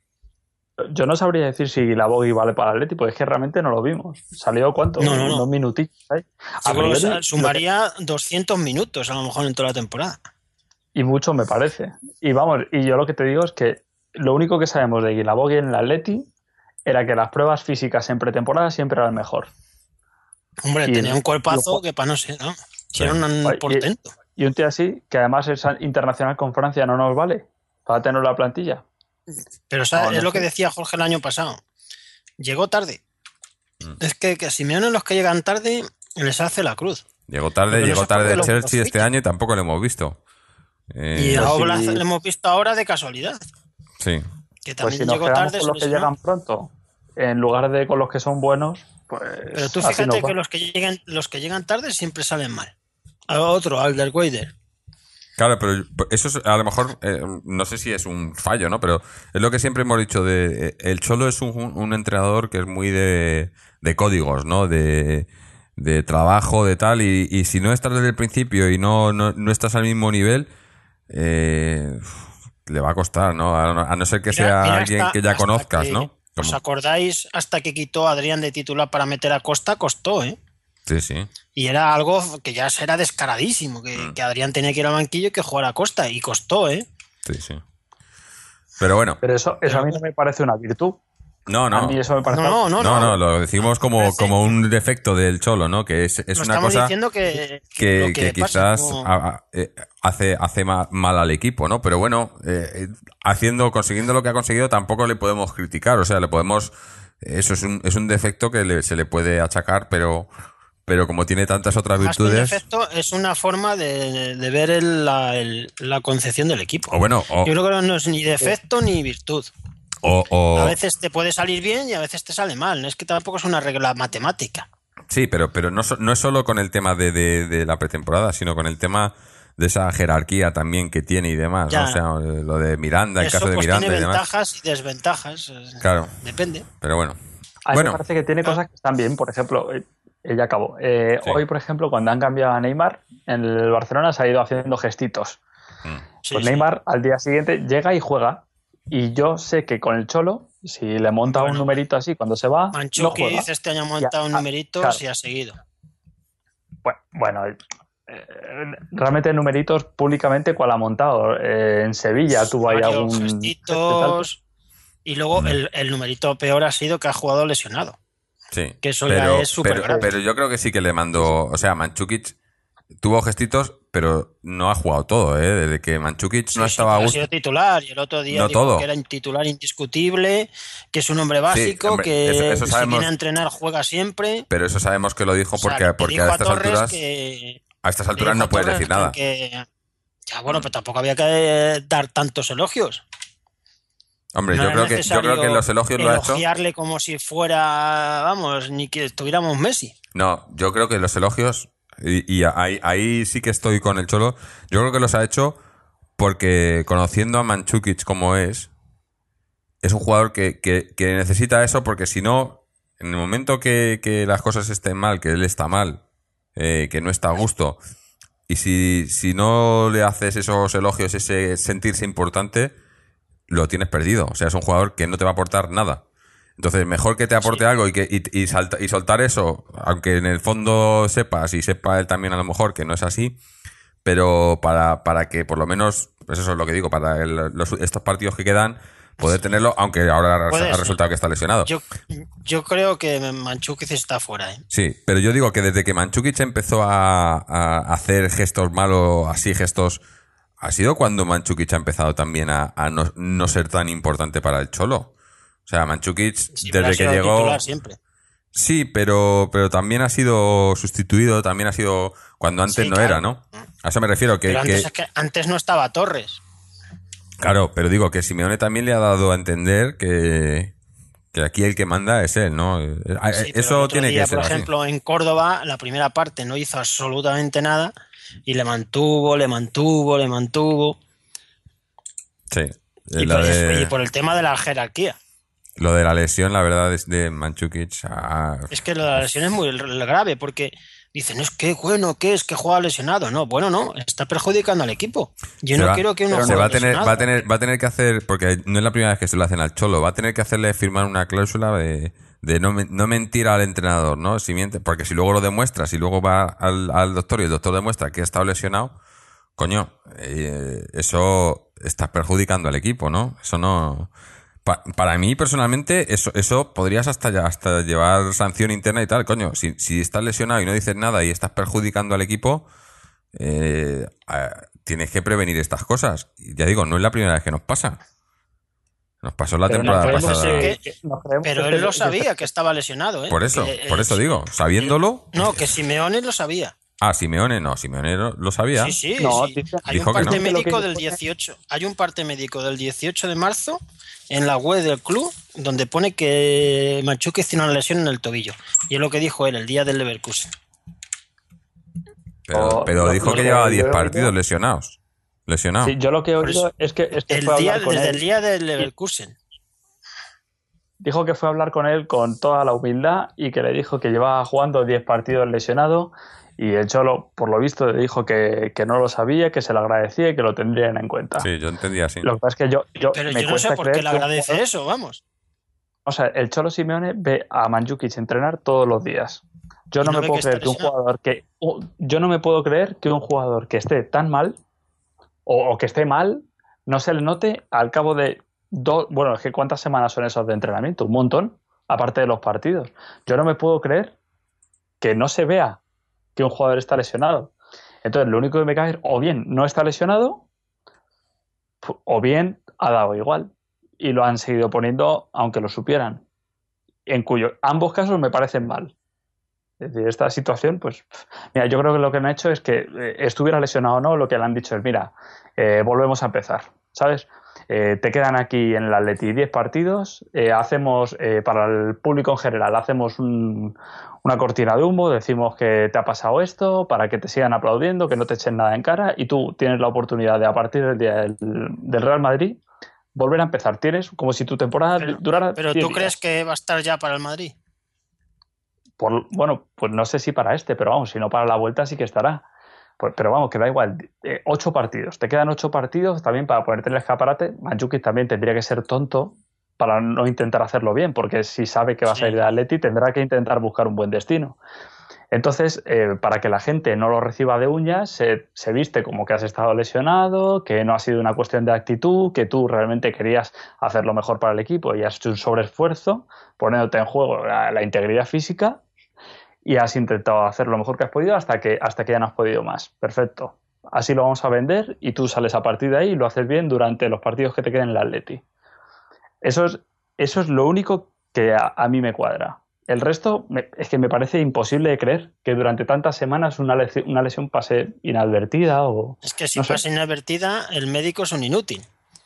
Yo no sabría decir si la Boye vale para el Atleti, porque es que realmente no lo vimos. ¿Salió cuánto? No. Unos minutitos. ¿eh? A Seguro priori, sumaría 200 minutos a lo mejor en toda la temporada. Y mucho me parece. Y vamos, y yo lo que te digo es que lo único que sabemos de Guilabogue en el Atleti era que las pruebas físicas en pretemporada siempre eran mejor. Hombre, Y tenía un cuerpazo lo- que para no sé, ¿no? Sí. Era un portento. Y un tío así, que además es internacional con Francia, no nos vale para tener la plantilla. Pero ¿sabes? No Es lo sé. que decía Jorge el año pasado. Llegó tarde. Mm. Es que a Simeone los que llegan tarde les hace la cruz. Llegó tarde Pero no sé por qué el lo Chelsea este fichan. año y tampoco lo hemos visto. Y a pues Oblak sí. lo hemos visto ahora de casualidad. Sí. Que Pues también si nos llegó quedamos tarde. con los que se lesionó. llegan pronto, en lugar de con los que son buenos, pues. Pero tú así fíjate nos va. que los que llegan tarde siempre salen mal. A otro, Alderweireld. Claro, pero eso es, a lo mejor, no sé si es un fallo, ¿no? Pero es lo que siempre hemos dicho el Cholo es un entrenador que es muy de códigos, ¿no? De trabajo, de tal, y si no estás desde el principio y no estás al mismo nivel, le va a costar, ¿no? A no ser que sea alguien que ya conozcas, ¿no? ¿Os Como- acordáis hasta que quitó a Adrián de titular para meter a Costa? Costó, ¿eh? Sí, sí. Y era algo que ya era descaradísimo, que Adrián tenía que ir al banquillo y que jugara a Costa, y costó, ¿eh? Sí, sí. Pero bueno, Pero eso a mí no me parece una virtud. no. A mí eso me parece. No, lo decimos Parece- como un defecto del Cholo, ¿no? Que es Lo una estamos cosa diciendo que lo que pasa quizás como- hace mal al equipo, ¿no? Pero bueno, consiguiendo lo que ha conseguido tampoco le podemos criticar, o sea, le podemos... Eso es un defecto que se le puede achacar, pero como tiene tantas otras más que un virtudes... defecto, es una forma de ver la concepción del equipo. O bueno, Yo creo que no es ni defecto ni virtud. A veces te puede salir bien y a veces te sale mal. Es que tampoco es una regla matemática. Sí, pero no es solo con el tema de la pretemporada, sino con el tema de esa jerarquía también que tiene y demás, ¿no? Ya. O sea, lo de Miranda, el Eso caso de pues Miranda tiene y demás. ventajas y desventajas. Claro, Depende. pero bueno. A mí Bueno. me parece que tiene cosas que están bien. Por ejemplo, ya acabó. Sí. Hoy, por ejemplo, cuando han cambiado a Neymar, en el Barcelona se ha ido haciendo gestitos. Sí, Pues sí. Neymar al día siguiente llega y juega. Y yo sé que con el Cholo, si le monta un Bueno. numerito así cuando se va, no Manchuki juega. este año ha montado Ya, numeritos claro. y ha seguido. Bueno, realmente numeritos públicamente, ¿cuál ha montado? En Sevilla tuvo ahí Varios algún... gestitos. Y luego el numerito peor ha sido que ha jugado lesionado. Sí, Que eso ya es súper grave. pero yo creo que sí que le mandó, o sea, Mandžukić tuvo gestitos, pero no ha jugado todo, ¿eh? Desde que Mandžukić no Sí, estaba a ha gusto. sido titular y el otro día No dijo todo. que era un titular indiscutible, que es un hombre básico, hombre, que eso si sabemos. viene a entrenar juega siempre. Pero eso sabemos que lo dijo O sea, porque, le porque dijo a estas Torres alturas, que- a estas le alturas dijo no puedes Torres decir nada. Ya, bueno, pero tampoco había que dar tantos elogios. Hombre, No yo era creo que los elogios lo ha hecho. elogiarle como si fuera, vamos, ni que estuviéramos Messi. No, yo creo que los elogios, y ahí sí que estoy con el Cholo, yo creo que los ha hecho porque conociendo a Mandžukić como es un jugador que necesita eso porque si no, en el momento que las cosas estén mal, que él está mal, que no está a gusto, y si no le haces esos elogios, ese sentirse importante, lo tienes perdido. O sea, es un jugador que no te va a aportar nada. Entonces, mejor que te aporte algo y soltar eso, aunque en el fondo sepas y sepa él también a lo mejor que no es así, pero para que por lo menos, pues eso es lo que digo, para estos partidos que quedan, poder tenerlo, aunque ahora ha resultado que está lesionado. Yo creo que Mandžukić está fuera, ¿eh? Sí, pero yo digo que desde que Mandžukić empezó a hacer gestos malos, así gestos, ha sido cuando Mandžukić ha empezado también a no ser tan importante para el Cholo. O sea, Mandžukić, Sí, desde que llegó... titular siempre. Sí, pero también ha sido sustituido, también ha sido cuando antes no era, ¿no? A eso me refiero. Pero antes no estaba Torres. Claro, pero digo que Simeone también le ha dado a entender que aquí el que manda es él, ¿no? Sí, eso tiene que ser por así. ejemplo, en Córdoba, la primera parte no hizo absolutamente nada y le mantuvo. Sí. Y por el tema de la jerarquía. Lo de la lesión, la verdad, es de Mandžukić. Es que lo de la lesión es muy grave porque dicen, es que bueno, ¿qué es que juega lesionado? No, bueno, no, está perjudicando al equipo. Yo no quiero que uno juegue lesionado. Va a tener que hacer, porque no es la primera vez que se lo hacen al Cholo, va a tener que hacerle firmar una cláusula de no mentir al entrenador, ¿no? Si miente, porque si luego lo demuestra, si luego va al doctor y el doctor demuestra que ha estado lesionado, coño, eso está perjudicando al equipo, ¿no? Eso no... Para mí, personalmente, eso podrías hasta llevar sanción interna y tal. Coño, si estás lesionado y no dices nada y estás perjudicando al equipo, tienes que prevenir estas cosas. Y ya digo, no es la primera vez que nos pasa. Nos pasó la temporada pasada. Pero él lo sabía que estaba lesionado, ¿eh? Por eso digo, sabiéndolo... No, que Simeone lo sabía. Ah, Simeone lo sabía. Sí. No, sí. Hay un parte médico del 18. Hay un parte médico del 18 de marzo en la web del club donde pone que Mandžukić tiene una lesión en el tobillo. Y es lo que dijo él el día del Leverkusen. Pero dijo que llevaba 10 partidos lesionados. Sí, yo lo que he oído es que desde el día del Leverkusen. Dijo que fue a hablar con él con toda la humildad y que le dijo que llevaba jugando 10 partidos lesionado. Y el Cholo, por lo visto, le dijo que no lo sabía, que se lo agradecía y que lo tendrían en cuenta. Sí, yo entendía así. Lo que pasa es que yo Pero yo no sé por qué le agradece eso, vamos. O sea, el Cholo Simeone ve a Mandžukić entrenar todos los días. Yo no me puedo creer que un jugador que esté tan mal o que esté mal no se le note al cabo de bueno, es que ¿cuántas semanas son esos de entrenamiento? Un montón, aparte de los partidos. Yo no me puedo creer que no se vea que un jugador está lesionado. Entonces, lo único que me cabe es o bien no está lesionado o bien ha dado igual y lo han seguido poniendo aunque lo supieran. En cuyo ambos casos me parecen mal. Es decir, esta situación, pues, mira, yo creo que lo que han hecho es que estuviera lesionado o no, lo que le han dicho es, mira, volvemos a empezar, ¿sabes? Te quedan aquí en el Atleti 10 partidos, hacemos, para el público en general, hacemos una cortina de humo, decimos que te ha pasado esto, para que te sigan aplaudiendo, que no te echen nada en cara, y tú tienes la oportunidad de, a partir del día del Real Madrid, volver a empezar. Tienes como si tu temporada durara... Pero ¿tú crees que va a estar ya para el Madrid? Bueno, pues no sé si para pero vamos, si no para la vuelta sí que estará. Pero vamos, que da igual. 8 partidos. Te quedan 8 partidos también para ponerte en el escaparate. Mandžukić también tendría que ser tonto para no intentar hacerlo bien, porque si sabe que va a salir de Atleti tendrá que intentar buscar un buen destino. Entonces, para que la gente no lo reciba de uñas, se viste como que has estado lesionado, que no ha sido una cuestión de actitud, que tú realmente querías hacer lo mejor para el equipo y has hecho un sobreesfuerzo poniéndote en juego la integridad física y has intentado hacer lo mejor que has podido hasta que ya no has podido más. Perfecto. Así lo vamos a vender y tú sales a partir de ahí y lo haces bien durante los partidos que te queden en el Atleti. Eso es lo único que a mí me cuadra. El resto es que me parece imposible de creer que durante tantas semanas una lesión pase inadvertida o... Es que si pasa inadvertida, el médico es un inútil.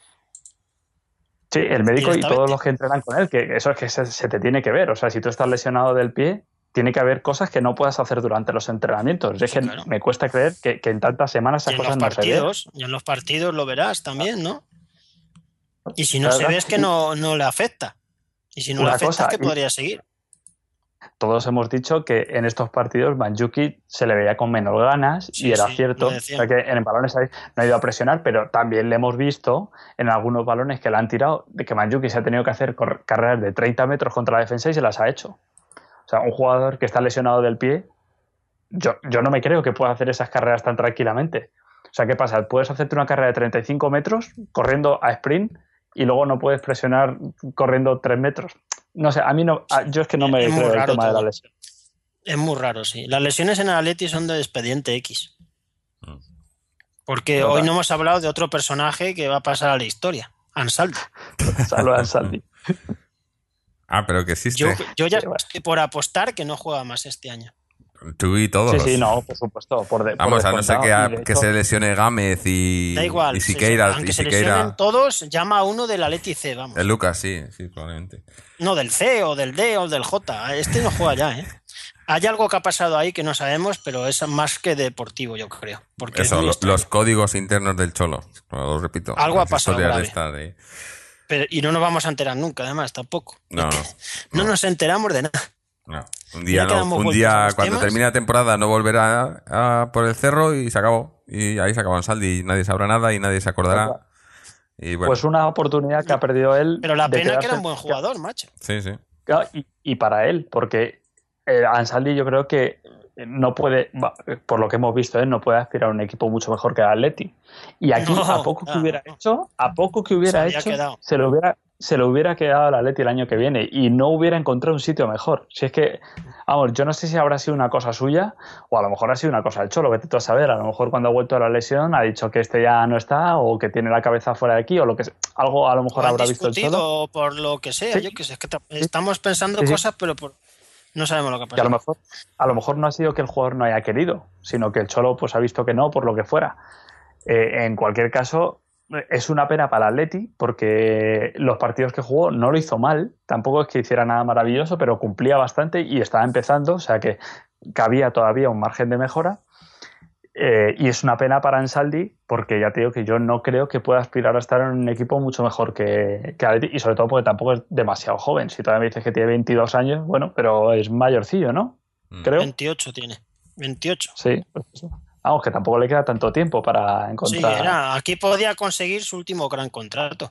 Sí, el médico y todos los que entrenan con él, que eso es que se te tiene que ver. O sea, si tú estás lesionado del pie, tiene que haber cosas que no puedas hacer durante los entrenamientos. Es que claro, me cuesta creer que en tantas semanas esas cosas no se ven. Y en los partidos lo verás también, ¿no? Y si no se ve es que no le afecta. Y si no le afecta es que podría seguir. todos hemos dicho que en estos partidos Mandzukic se le veía con menos ganas y era cierto. O sea, que en balones no ha ido a presionar, pero también le hemos visto en algunos balones que le han tirado de que Mandzukic se ha tenido que hacer carreras de 30 metros contra la defensa y se las ha hecho. O sea, un jugador que está lesionado del pie, yo no me creo que pueda hacer esas carreras tan tranquilamente. O sea, ¿qué pasa? Puedes hacerte una carrera de 35 metros corriendo a sprint y luego no puedes presionar corriendo 3 metros. No sé, a mí no, yo es que no me creo el tema de la lesión. Es muy raro, sí. Las lesiones en el Atleti son de expediente X. Porque hoy no hemos hablado de otro personaje que va a pasar a la historia, Ansaldi. Saludos a Ansaldi. Pero que existe. Yo ya estoy por apostar que no juega más este año. Tú y todos. Sí, no, por supuesto. Vamos, a no ser que se lesione Gámez y da igual, y Siqueira. Aunque se lesionen todos, llama a uno del Atleti C, vamos. El Lucas, sí, probablemente. No, del C o del D o del J. Este no juega ya, ¿eh? Hay algo que ha pasado ahí que no sabemos, pero es más que deportivo, yo creo. Porque eso, los códigos internos del Cholo. Lo repito. Algo ha pasado grave. Y no nos vamos a enterar nunca, además, tampoco. No nos enteramos de nada. No. Un día cuando termine la temporada no volverá a por el cerro y se acabó. Y ahí se acabó Ansaldi y nadie sabrá nada y nadie se acordará. Y bueno. Pues una oportunidad que ha perdido él. Pero la pena que era un buen jugador, macho. Sí. Y para él, porque Ansaldi yo creo que no puede, por lo que hemos visto, no puede aspirar a un equipo mucho mejor que el Atleti. Y aquí a poco que hubiera hecho, se lo hubiera quedado al Atleti el año que viene y no hubiera encontrado un sitio mejor. Si es que, vamos, yo no sé si habrá sido una cosa suya o a lo mejor ha sido una cosa del Cholo, vete tú a saber. A lo mejor cuando ha vuelto a la lesión ha dicho que este ya no está o que tiene la cabeza fuera de aquí o lo que sea. Algo a lo mejor habrá visto el Cholo. Por lo que sea, yo que sé, es que estamos pensando cosas, pero no sabemos lo que ha pasado. Y a lo mejor no ha sido que el jugador no haya querido, sino que el Cholo pues ha visto que no, por lo que fuera. En cualquier caso, es una pena para el Atleti porque los partidos que jugó no lo hizo mal, tampoco es que hiciera nada maravilloso, pero cumplía bastante y estaba empezando, o sea que había todavía un margen de mejora. Y es una pena para Ansaldi porque ya te digo que yo no creo que pueda aspirar a estar en un equipo mucho mejor que Atleti y sobre todo porque tampoco es demasiado joven. Si todavía me dices que tiene 22 años, bueno, pero es mayorcillo, ¿no? Creo. 28 tiene. 28. Sí, pues eso. Vamos, que tampoco le queda tanto tiempo para encontrar... Sí, aquí podía conseguir su último gran contrato.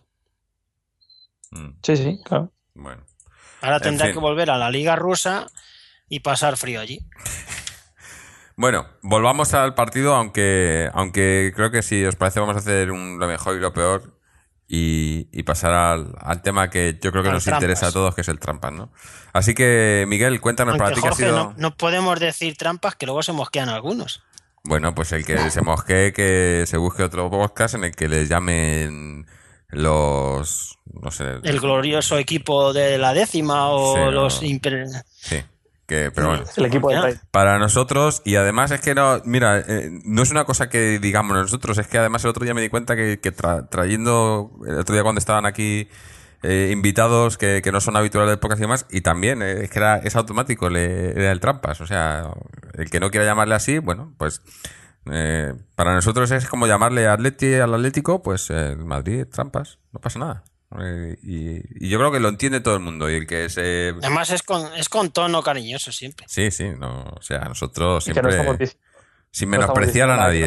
Sí, claro. Bueno. Ahora tendrá que volver a la Liga Rusa y pasar frío allí. Bueno, volvamos al partido, aunque creo que si os parece vamos a hacer lo mejor y lo peor y pasar al tema que yo creo que nos interesa a todos, que es el trampas, ¿no? Así que, Miguel, cuéntanos para ti Jorge, que ha sido... no podemos decir trampas que luego se mosquean algunos. Bueno, pues el que se mosquee, que se busque otro podcast en el que les llamen los... no sé... El glorioso equipo de la décima o los... Sí. Pero bueno, el equipo del país. Para nosotros, y además es que no, mira, no es una cosa que digamos nosotros, es que además el otro día me di cuenta que trayendo, el otro día cuando estaban aquí invitados que no son habituales del podcast y demás, y también es que es automático, era el trampas, o sea, el que no quiera llamarle así, bueno, pues para nosotros es como llamarle Atleti al Atlético, pues Madrid, trampas, no pasa nada. Y yo creo que lo entiende todo el mundo y el que además es con tono cariñoso siempre. Sí, no, o sea, nosotros siempre sin menospreciar a nadie.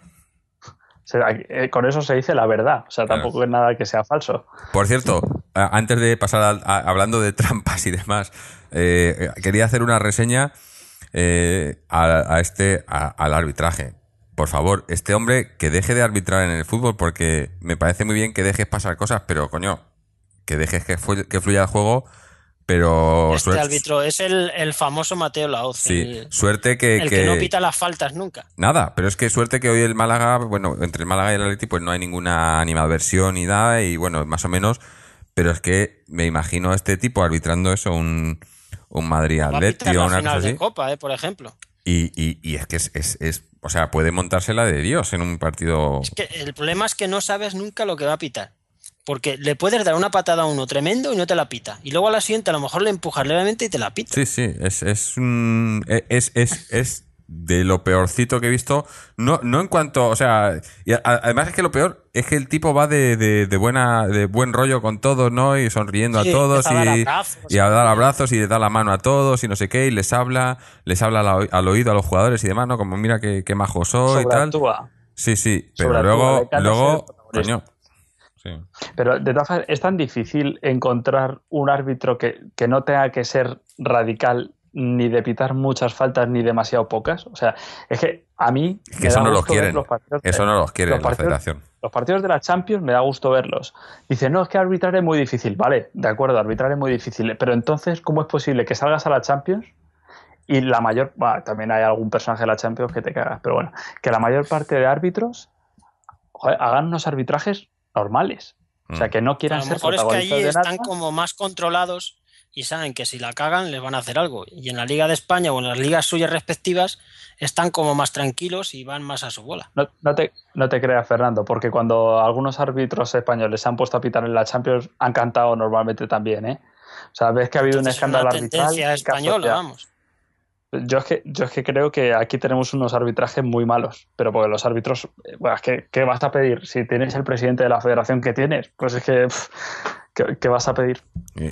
Con eso se dice la verdad, o sea, tampoco es nada que sea falso. Por cierto, antes de pasar hablando de trampas y demás, quería hacer una reseña al arbitraje. Por favor, este hombre que deje de arbitrar en el fútbol, porque me parece muy bien que dejes pasar cosas, pero coño, que dejes que fluya el juego, pero... árbitro es el famoso Mateo Laoz. Sí, suerte que... El que no pita las faltas nunca. Nada, pero es que suerte que hoy el Málaga, bueno, entre el Málaga y el Atleti pues no hay ninguna animadversión ni nada, y bueno, más o menos, pero es que me imagino a este tipo arbitrando eso, un Madrid-Atleti o una final cosa así. De Copa, por ejemplo. Y es que es o sea, puede montársela de Dios en un partido. Es que el problema es que no sabes nunca lo que va a pitar. Porque le puedes dar una patada a uno tremendo y no te la pita. Y luego a la siguiente a lo mejor le empujas levemente y te la pita. Sí, es de lo peorcito que he visto. No en cuanto, o sea, y además es que lo peor es que el tipo va de buen rollo con todos, ¿no? Y sonriendo a todos y a dar abrazos y le da la mano a todos y no sé qué, y les habla al oído a los jugadores y demás, ¿no? Como mira qué majo soy y tal. Sí, pero luego, coño. Sí. Pero de todas formas, es tan difícil encontrar un árbitro que no tenga que ser radical ni de pitar muchas faltas ni demasiado pocas. O sea, es que a mí es que eso no lo quieren. Eso no los quiere la federación. Los partidos de la Champions me da gusto verlos. Dicen, no, es que arbitrar es muy difícil. Vale, de acuerdo, arbitrar es muy difícil. Pero entonces, ¿cómo es posible que salgas a la Champions y la mayor... Bueno, también hay algún personaje de la Champions que te cagas, pero bueno, que la mayor parte de árbitros hagan unos arbitrajes normales? O sea, que no quieran ser protagonistas de nada. A lo mejor es que allí están como más controlados y saben que si la cagan les van a hacer algo. Y en la Liga de España o en las ligas suyas respectivas están como más tranquilos y van más a su bola. No te creas, Fernando, porque cuando algunos árbitros españoles se han puesto a pitar en la Champions han cantado normalmente también, ¿eh? O sea, ves que ha habido un escándalo arbitral. Tendencia española, vamos. Yo es que creo que aquí tenemos unos arbitrajes muy malos, pero porque los árbitros, bueno, es que ¿qué vas a pedir? Si tienes el presidente de la federación que tienes, pues es que ¿qué vas a pedir?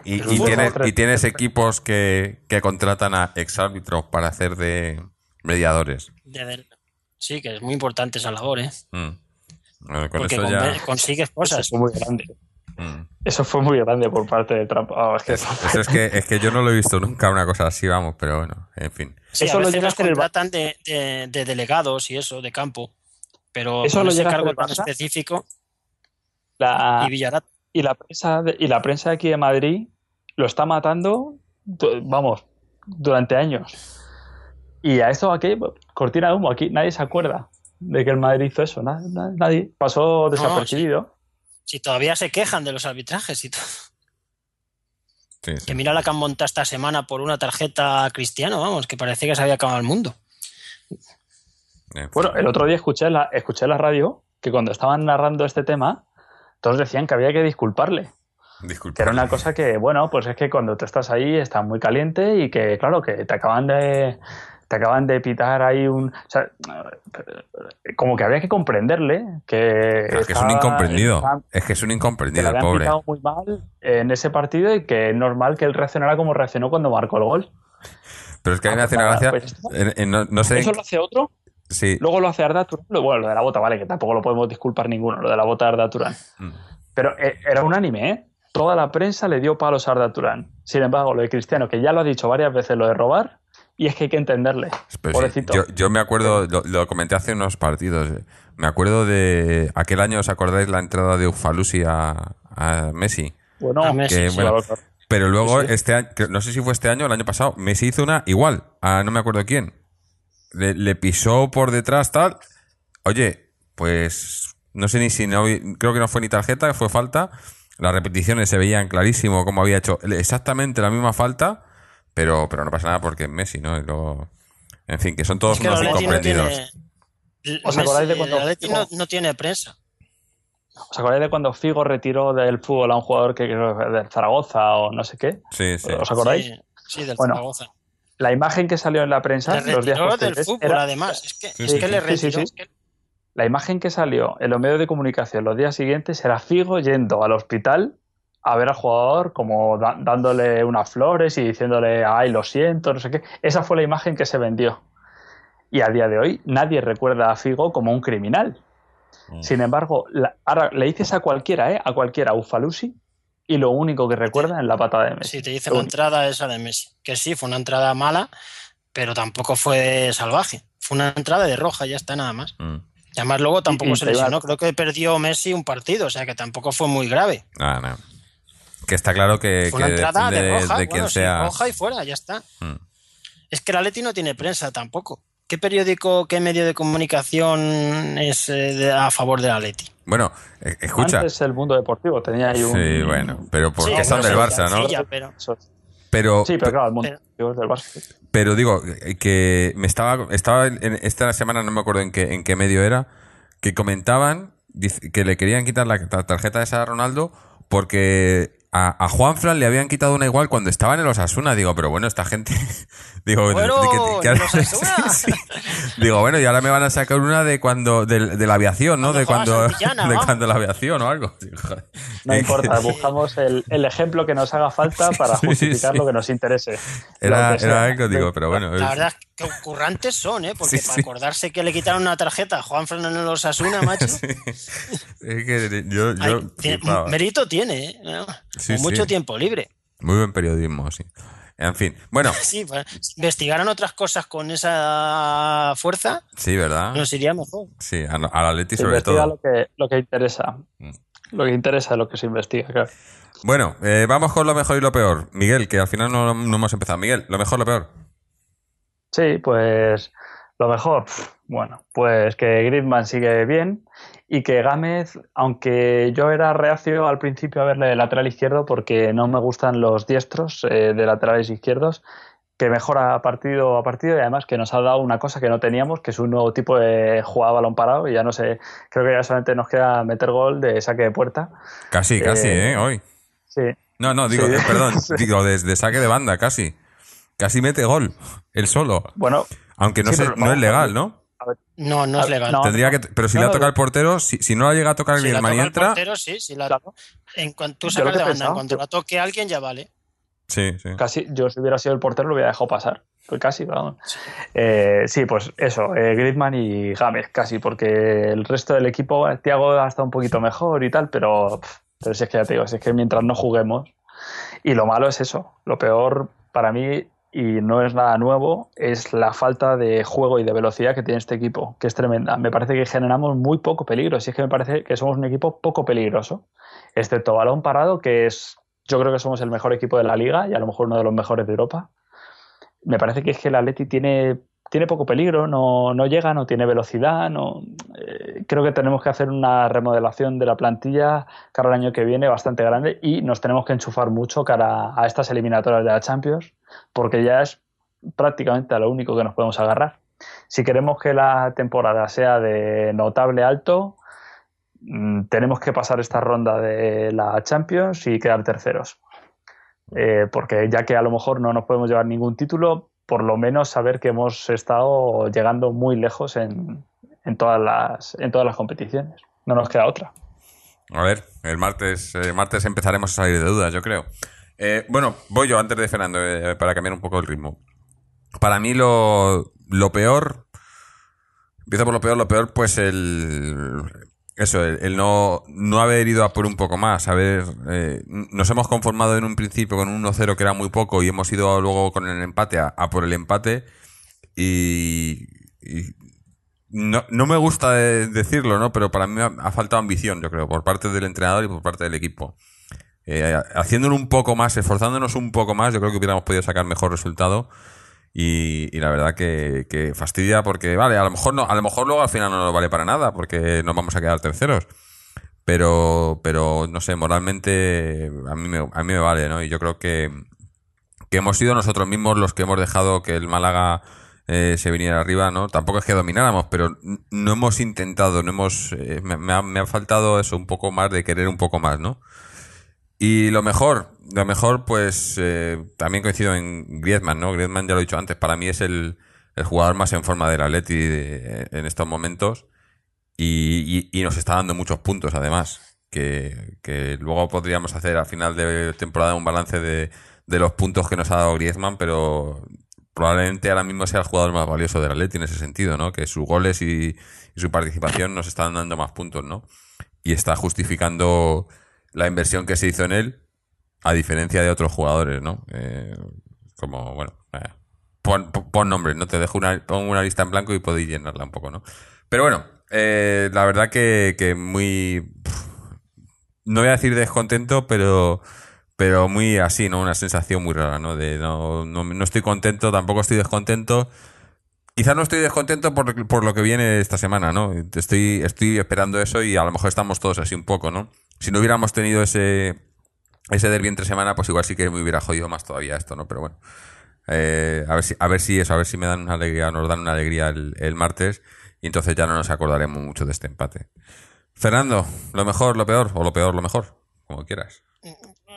Y tienes equipos que contratan a exárbitros para hacer de mediadores. Sí, que es muy importante esa labor, ¿eh? Bueno, porque eso consigues cosas. Eso fue muy grande. Eso fue muy grande por parte de Trump. Es que yo no lo he visto nunca una cosa así, vamos, pero bueno, en fin. Sí, eso a veces los contratan de delegados y eso, de campo, pero eso con ese cargo tan específico y Villarata. Y la prensa de aquí de Madrid lo está matando, vamos, durante años. Y a esto aquí, cortina de humo, aquí nadie se acuerda de que el Madrid hizo eso. Nadie pasó desapercibido. No, si todavía se quejan de los arbitrajes y todo. Sí. Que mira la que han montado esta semana por una tarjeta a Cristiano, vamos, que parecía que se había acabado el mundo. Bueno, el otro día escuché en la radio que cuando estaban narrando este tema, todos decían que había que disculparle. Que era una cosa que, bueno, pues es que cuando tú estás ahí está muy caliente y que, claro, que te acaban de pitar ahí o sea, como que había que comprenderle que... Es que es un incomprendido. Es que es un incomprendido, el pobre. Que le habían pitado muy mal en ese partido y que es normal que él reaccionara como reaccionó cuando marcó el gol. Pero es que a mí me hace una gracia... Pues, no sé... ¿Eso lo hace otro? Sí. Luego lo hace Arda Turán. Bueno, lo de la bota, vale, que tampoco lo podemos disculpar ninguno, lo de la bota de Arda Turán. Pero era unánime, ¿eh? Toda la prensa le dio palos a Arda Turán. Sin embargo, lo de Cristiano, que ya lo ha dicho varias veces, lo de robar, y es que hay que entenderle. Pobrecito. Sí. Yo me acuerdo, lo comenté hace unos partidos, me acuerdo de aquel año, ¿os acordáis la entrada de Ufalusi a Messi? Bueno, a Messi, claro. Pero luego, este año, no sé si fue este año o el año pasado, Messi hizo una igual, no me acuerdo quién. Le pisó por detrás, tal. Oye, pues no sé ni si creo que no fue ni tarjeta, fue falta. Las repeticiones se veían clarísimo cómo había hecho exactamente la misma falta, pero no pasa nada porque es Messi, ¿no? Y luego, en fin, que son todos unos incomprendidos. ¿Os acordáis de cuando el Atleti no tiene prensa? ¿Os acordáis de cuando Figo retiró del fútbol a un jugador que creo que del Zaragoza o no sé qué? Sí. ¿Os acordáis? Sí, del Zaragoza. La imagen que salió en la prensa los días posteriores del fútbol, además. Es que le retiró. Sí. La imagen que salió en los medios de comunicación los días siguientes era Figo yendo al hospital a ver al jugador como dándole unas flores y diciéndole, ay, lo siento, no sé qué. Esa fue la imagen que se vendió. Y a día de hoy nadie recuerda a Figo como un criminal. Sin embargo, ahora le dices a cualquiera, a Ufalusi, y lo único que recuerda es la patada de Messi. Sí, te dice la entrada esa de Messi. Que sí, fue una entrada mala, pero tampoco fue salvaje. Fue una entrada de roja, ya está, nada más. Y además luego tampoco se lesionó. Creo que perdió Messi un partido, o sea que tampoco fue muy grave. No. Que está claro que fue una entrada de roja, de quien sea. Sí, roja y fuera, ya está. Es que el Atleti no tiene prensa tampoco. ¿Qué periódico, qué medio de comunicación es a favor del Atleti? Bueno, escucha. Antes el Mundo Deportivo tenía ahí un... Sí, bueno, pero porque son del Barça, ¿no? Sí, pero claro, el Mundo Deportivo es del Barça. Pero digo, que me estaba en esta semana, no me acuerdo en qué medio era, que comentaban que le querían quitar la tarjeta esa a Ronaldo porque a Juanfran le habían quitado una igual cuando estaba en el Osasuna. Digo, pero bueno, esta gente... Digo, Bueno, ¿qué ¿en el Osasuna? Sí. Digo, bueno, y ahora me van a sacar una de cuando de la aviación, ¿no? Cuando jugabas en Villana, de vamos. cuando la aviación o algo. Digo, joder. No importa, buscamos el ejemplo que nos haga falta para Sí, justificar sí. lo que nos interese. Era Lo que sea. algo, digo, pero bueno. La verdad es que currantes son, ¿eh? Porque Sí, para sí. acordarse que le quitaron una tarjeta a Juan Fernando Osasuna, macho. Sí. Es que yo Ay, flipaba. mérito tiene, ¿eh? Sí, Con mucho sí. tiempo libre. Muy buen periodismo, sí. En fin, bueno, Sí, pues, si investigaran otras cosas con esa fuerza, sí, ¿verdad? nos iría mejor. Sí, al Atleti Se sobre investiga todo. lo que interesa. Lo que interesa es lo que se investiga, claro. Bueno, vamos con lo mejor y lo peor. Miguel, que al final no hemos empezado. Miguel, lo mejor, lo peor. Sí, pues lo mejor, bueno, pues que Griezmann sigue bien y que Gámez, aunque yo era reacio al principio a verle de lateral izquierdo porque no me gustan los diestros de laterales izquierdos, que mejora partido a partido y además que nos ha dado una cosa que no teníamos, que es un nuevo tipo de jugada a balón parado y ya no sé, creo que ya solamente nos queda meter gol de saque de puerta. Casi, hoy. Sí. No, digo, Sí. perdón, digo, desde saque de banda, casi. Casi mete gol, él solo. Bueno, Aunque no, sí, pero no es vamos, legal, ¿no? a ver, No, no es legal. no. Tendría que, pero si No, la toca no. el portero, si no la llega a tocar Si la Griezmann y toca el entra... portero, sí. Si la, Claro. en cuanto tú Yo lo sacas que de he banda, en pensado, cuanto la toque alguien, ya vale. Sí, sí. Casi, yo si hubiera sido el portero lo hubiera dejado pasar. Pues casi, vamos. Sí, pues eso, Griezmann y Gámez, casi, porque el resto del equipo, Thiago ha estado un poquito mejor y tal, pero si es que ya te digo, si es que mientras no juguemos. Y lo malo es eso, lo peor para mí, y no es nada nuevo, es la falta de juego y de velocidad que tiene este equipo, que es tremenda. Me parece que generamos muy poco peligro, si es que me parece que somos un equipo poco peligroso, excepto balón parado, que es, yo creo que somos el mejor equipo de la liga y a lo mejor uno de los mejores de Europa. Me parece que es que el Atleti tiene poco peligro, no llega, no tiene velocidad, creo que tenemos que hacer una remodelación de la plantilla cara al año que viene bastante grande y nos tenemos que enchufar mucho cara a estas eliminatorias de la Champions porque ya es prácticamente a lo único que nos podemos agarrar. Si queremos que la temporada sea de notable alto, tenemos que pasar esta ronda de la Champions y quedar terceros. Porque ya que a lo mejor no nos podemos llevar ningún título, por lo menos saber que hemos estado llegando muy lejos en todas las competiciones. No nos queda otra. A ver, el martes empezaremos a salir de dudas, yo creo. Bueno, voy yo antes de Fernando, para cambiar un poco el ritmo. Para mí lo peor, empiezo por lo peor, pues el no haber ido a por un poco más. Nos hemos conformado en un principio con un 1-0 que era muy poco y hemos ido luego con el empate a por el empate y no me gusta decirlo, ¿no? Pero para mí ha faltado ambición, yo creo, por parte del entrenador y por parte del equipo. Haciéndolo un poco más, esforzándonos un poco más, yo creo que hubiéramos podido sacar mejor resultado. Y la verdad que fastidia porque, vale, a lo mejor luego al final no nos vale para nada porque nos vamos a quedar terceros. Pero no sé, moralmente a mí me vale, ¿no? Y yo creo que hemos sido nosotros mismos los que hemos dejado que el Málaga se viniera arriba, ¿no? Tampoco es que domináramos, pero no hemos intentado, me ha faltado eso, un poco más de querer un poco más, ¿no? Y lo mejor, pues también coincido en Griezmann, ¿no? Griezmann, ya lo he dicho antes, para mí es el jugador más en forma del Atleti en estos momentos y nos está dando muchos puntos, además, que luego podríamos hacer al final de temporada un balance de los puntos que nos ha dado Griezmann, pero probablemente ahora mismo sea el jugador más valioso del Atleti en ese sentido, ¿no? Que sus goles y su participación nos están dando más puntos, ¿no? Y está justificando la inversión que se hizo en él, a diferencia de otros jugadores, ¿no? Como, bueno, pon nombres, ¿no? Pon una lista en blanco y podéis llenarla un poco, ¿no? Pero bueno, la verdad que muy... No voy a decir descontento, pero muy así, ¿no? Una sensación muy rara, ¿no? No estoy contento, tampoco estoy descontento. Quizás no estoy descontento por lo que viene esta semana, ¿no? Estoy esperando eso y a lo mejor estamos todos así un poco, ¿no? Si no hubiéramos tenido ese derbi entre semana, pues igual sí que me hubiera jodido más todavía esto, ¿no? Pero bueno, a ver si me dan una alegría, nos dan una alegría el martes y entonces ya no nos acordaremos mucho de este empate. Fernando, ¿lo mejor, lo peor o lo peor, lo mejor? Como quieras.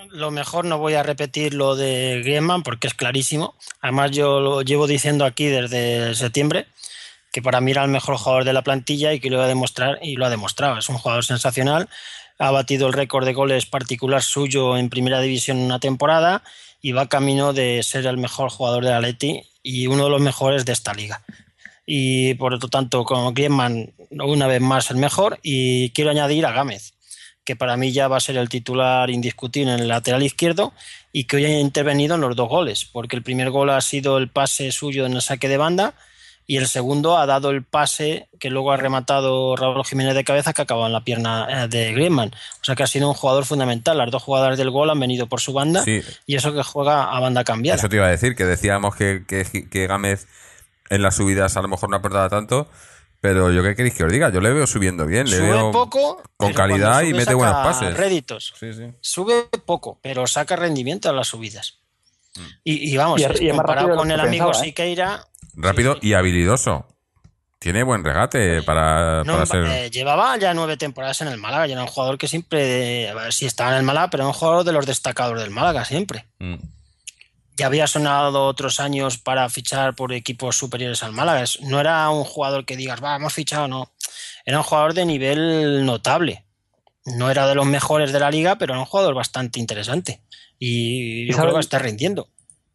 lo mejor no voy a repetir lo de Griezmann porque es clarísimo. Además, yo lo llevo diciendo aquí desde septiembre que para mí era el mejor jugador de la plantilla y que lo iba a demostrar, y lo ha demostrado. Es un jugador sensacional. Ha batido el récord de goles particular suyo en primera división en una temporada y va camino de ser el mejor jugador del Atleti y uno de los mejores de esta liga. Y por lo tanto, como Griezmann, una vez más el mejor. Y quiero añadir a Gámez, que para mí ya va a ser el titular indiscutible en el lateral izquierdo y que hoy ha intervenido en los 2 goles, porque el primer gol ha sido el pase suyo en el saque de banda y el segundo ha dado el pase que luego ha rematado Raúl Jiménez de cabeza, que acabó en la pierna de Griezmann. O sea que ha sido un jugador fundamental. Las 2 jugadas del gol han venido por su banda, Sí. y eso que juega a banda cambiada. Eso te iba a decir, que decíamos que Gámez en las subidas a lo mejor no aportaba tanto, pero yo qué queréis que os diga, yo le veo subiendo bien, le Sube veo poco, con pero calidad cuando y sube mete buenos saca pases. réditos. Sí, sí. Sube poco, pero saca rendimiento a las subidas. Y vamos, Y es más comparado rápido de lo con que el amigo pensaba, ¿eh? Siqueira, Rápido sí. y habilidoso. Tiene buen regate para ser... Llevaba ya 9 temporadas en el Málaga y era un jugador que siempre, a ver si estaba en el Málaga, pero era un jugador de los destacados del Málaga siempre. Ya había sonado otros años para fichar por equipos superiores al Málaga. No era un jugador que digas, va, hemos fichado, no. Era un jugador de nivel notable. No era de los mejores de la liga, pero era un jugador bastante interesante. Y yo creo que está rindiendo.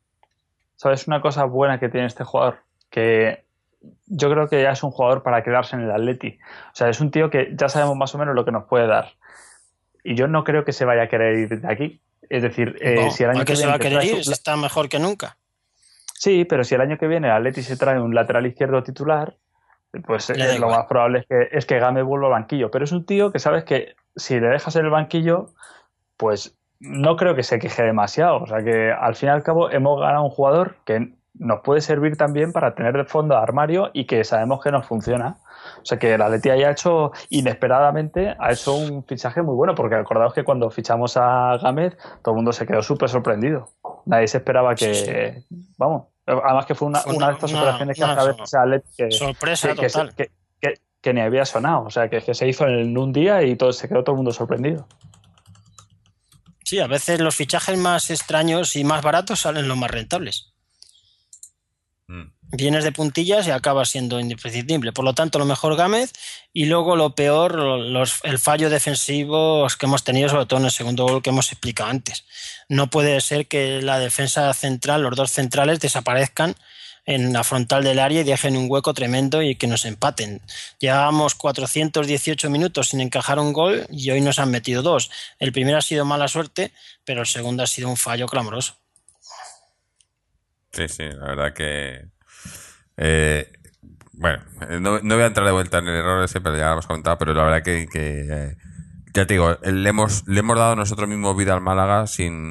¿Sabes una cosa buena que tiene este jugador? Que yo creo que ya es un jugador para quedarse en el Atleti. O sea, es un tío que ya sabemos más o menos lo que nos puede dar. Y yo no creo que se vaya a querer ir de aquí. Es decir, si el año que se viene va a querer ir, está mejor que nunca. Sí, pero si el año que viene el Atleti se trae un lateral izquierdo titular, pues lo más probable es que Gámez vuelva al banquillo. Pero es un tío que sabes que si le dejas en el banquillo, pues no creo que se queje demasiado. O sea que al fin y al cabo hemos ganado un jugador que nos puede servir también para tener de fondo de armario y que sabemos que nos funciona. O sea que el Atleti haya hecho, inesperadamente, ha hecho un fichaje muy bueno, porque acordaos que cuando fichamos a Gámez todo el mundo se quedó súper sorprendido. Nadie se esperaba que... Sí. Vamos, además que fue una de estas operaciones que hace a veces el Atleti sorpresa total. Que ni había sonado. O sea que se hizo en un día y se quedó todo el mundo sorprendido. Sí, a veces los fichajes más extraños y más baratos salen los más rentables. Vienes de puntillas y acabas siendo imprescindible. Por lo tanto, lo mejor Gámez y luego lo peor, el fallo defensivo que hemos tenido, sobre todo en el segundo gol que hemos explicado antes. No puede ser que la defensa central, los 2 centrales, desaparezcan en la frontal del área y dejen un hueco tremendo y que nos empaten. Llevábamos 418 minutos sin encajar un gol y hoy nos han metido 2. El primero ha sido mala suerte, pero el segundo ha sido un fallo clamoroso. Sí, la verdad que... bueno, no voy a entrar de vuelta en el error ese, pero ya lo hemos comentado, pero la verdad que ya te digo, le hemos dado nosotros mismos vida al Málaga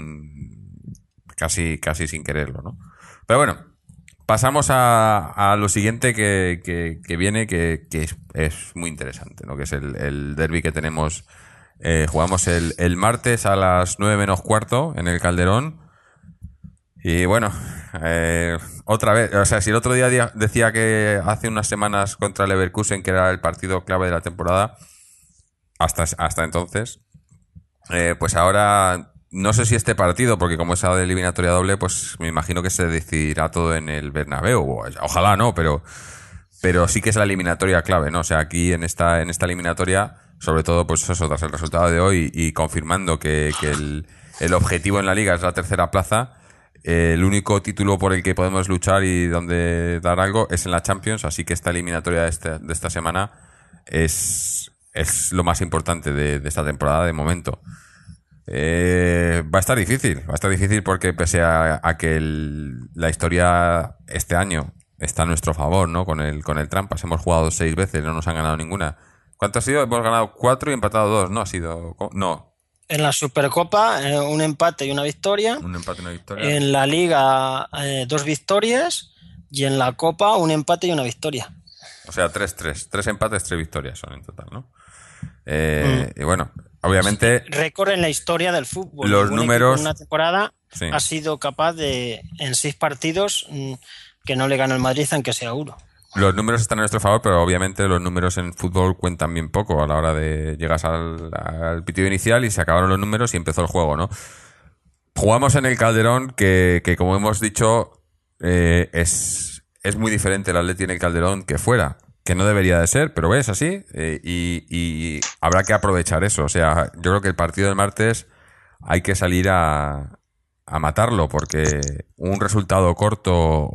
casi sin quererlo, ¿no? Pero bueno, pasamos a lo siguiente que viene, que es muy interesante, ¿no? Que es el derbi que tenemos. Jugamos el martes a las 9 menos cuarto en el Calderón. Y bueno, otra vez, o sea, si el otro día decía que hace unas semanas contra el Leverkusen que era el partido clave de la temporada, hasta entonces, pues ahora no sé si este partido, porque como es de eliminatoria doble, pues me imagino que se decidirá todo en el Bernabéu. Ojalá no, pero sí que es la eliminatoria clave, ¿no? O sea, aquí en esta eliminatoria, sobre todo, pues eso, tras el resultado de hoy y confirmando que el objetivo en la liga es la 3ª plaza. El único título por el que podemos luchar y donde dar algo es en la Champions, así que esta eliminatoria de esta semana es lo más importante de esta temporada de momento. Va a estar difícil porque pese a que la historia este año está a nuestro favor, ¿no? Con el Trampas hemos jugado 6 veces, no nos han ganado ninguna. ¿Cuánto ha sido? Hemos ganado 4 y empatado 2, ¿no? No. En la Supercopa, un empate y una victoria. Un empate y una victoria. En la Liga, 2 victorias. Y en la Copa, un empate y una victoria. O sea, 3-3. 3 empates, 3 victorias son en total, ¿no? Y bueno, obviamente... Récord en la historia del fútbol. Los números... En una temporada sí. Ha sido capaz de, en 6 partidos, que no le gane el Madrid, aunque sea 1. Los números están a nuestro favor, pero obviamente los números en fútbol cuentan bien poco a la hora de llegas al pitido inicial y se acabaron los números y empezó el juego, ¿no? Jugamos en el Calderón, que como hemos dicho, es muy diferente el Atleti en el Calderón que fuera. Que no debería de ser, pero es así. Y habrá que aprovechar eso. O sea, yo creo que el partido del martes hay que salir a matarlo, porque un resultado corto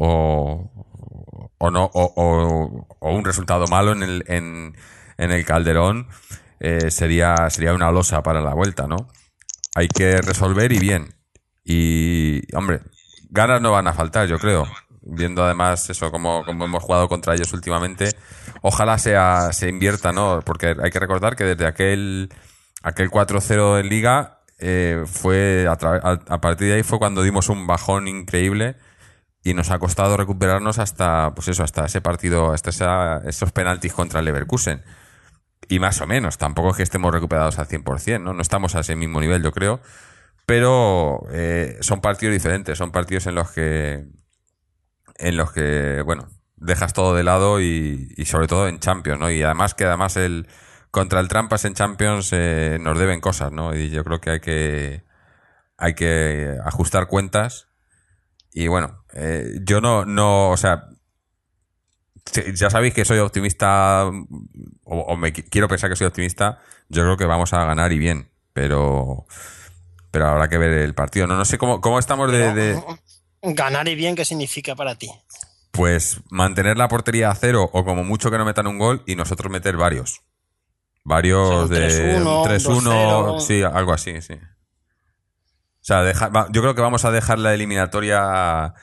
o no o un resultado malo en el Calderón sería una losa para la vuelta, ¿no? Hay que resolver y bien. Y, hombre, ganas no van a faltar, yo creo. Viendo además eso, como hemos jugado contra ellos últimamente, ojalá se invierta, ¿no? Porque hay que recordar que desde aquel 4-0 en Liga, fue a partir de ahí fue cuando dimos un bajón increíble y nos ha costado recuperarnos hasta, pues eso, hasta ese partido, hasta esos penaltis contra el Leverkusen. Y más o menos, tampoco es que estemos recuperados al 100%, ¿no? No estamos a ese mismo nivel, yo creo. Pero son partidos diferentes, son partidos en los que, bueno, dejas todo de lado y sobre todo en Champions, ¿no? Y además contra el Trampas en Champions nos deben cosas, ¿no? Y yo creo que hay que ajustar cuentas. Y bueno, yo o sea, ya sabéis que soy optimista, quiero pensar que soy optimista. Yo creo que vamos a ganar y bien, pero habrá que ver el partido. No sé cómo estamos Ganar y bien, ¿qué significa para ti? Pues mantener la portería a cero o como mucho que no metan un gol y nosotros meter varios. Varios, o sea, de 3-1, sí, algo así, sí. O sea, yo creo que vamos a dejar la eliminatoria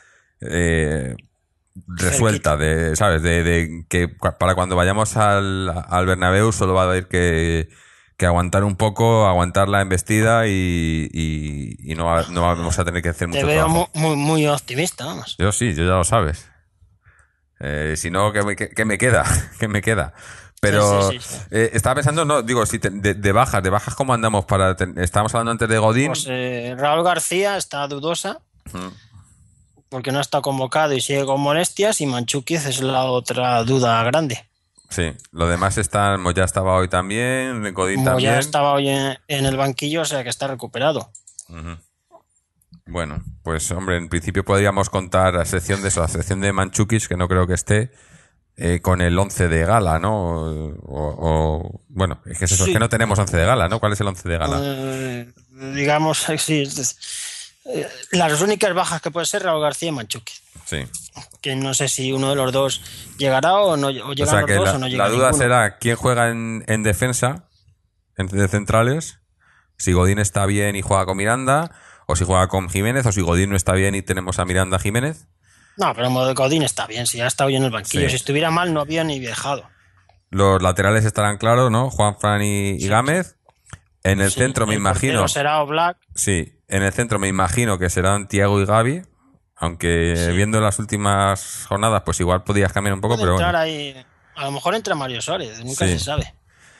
resuelta, ¿sabes? De que para cuando vayamos al Bernabéu solo va a haber que aguantar un poco, aguantar la embestida y no vamos a tener que hacer mucho trabajo. Te veo muy optimista, vamos. Yo sí, yo ya lo sabes. Si no, ¿qué me queda? ¿Qué me queda? Pero sí. Estaba pensando, no, digo, si de bajas, ¿cómo andamos? Estábamos hablando antes de Godín. Pues Raúl García está dudosa, porque no está convocado y sigue con molestias, y Mandžukić es la otra duda grande. Sí, lo demás Moyá estaba hoy también, Godín también. Moyá estaba hoy en el banquillo, o sea que está recuperado. Uh-huh. Bueno, pues hombre, en principio podríamos contar a excepción de Mandžukić, que no creo que esté, con el 11 de gala, ¿no? Bueno, es que es eso, sí. Es que no tenemos 11 de gala, ¿no? ¿Cuál es el 11 de gala? Digamos, sí. Las únicas bajas que puede ser Raúl García y Mandžukić. Sí. Que no sé si uno de los dos llegará o no, o llegan los dos o no llega la duda ninguno. Será quién juega en defensa, de centrales, si Godín está bien y juega con Miranda, o si juega con Jiménez, o si Godín no está bien y tenemos a Miranda Jiménez. No, pero Godín está bien, si ya está hoy en el banquillo. Sí. Si estuviera mal no había ni viajado. Los laterales estarán claros, ¿no? Juanfran y Gámez. En el centro me imagino... será Oblak. Sí, en el centro me imagino que serán Thiago y Gavi. Aunque viendo las últimas jornadas, pues igual podías cambiar un poco, puede pero entrar bueno. Ahí, a lo mejor entra Mario Suárez, nunca se sabe.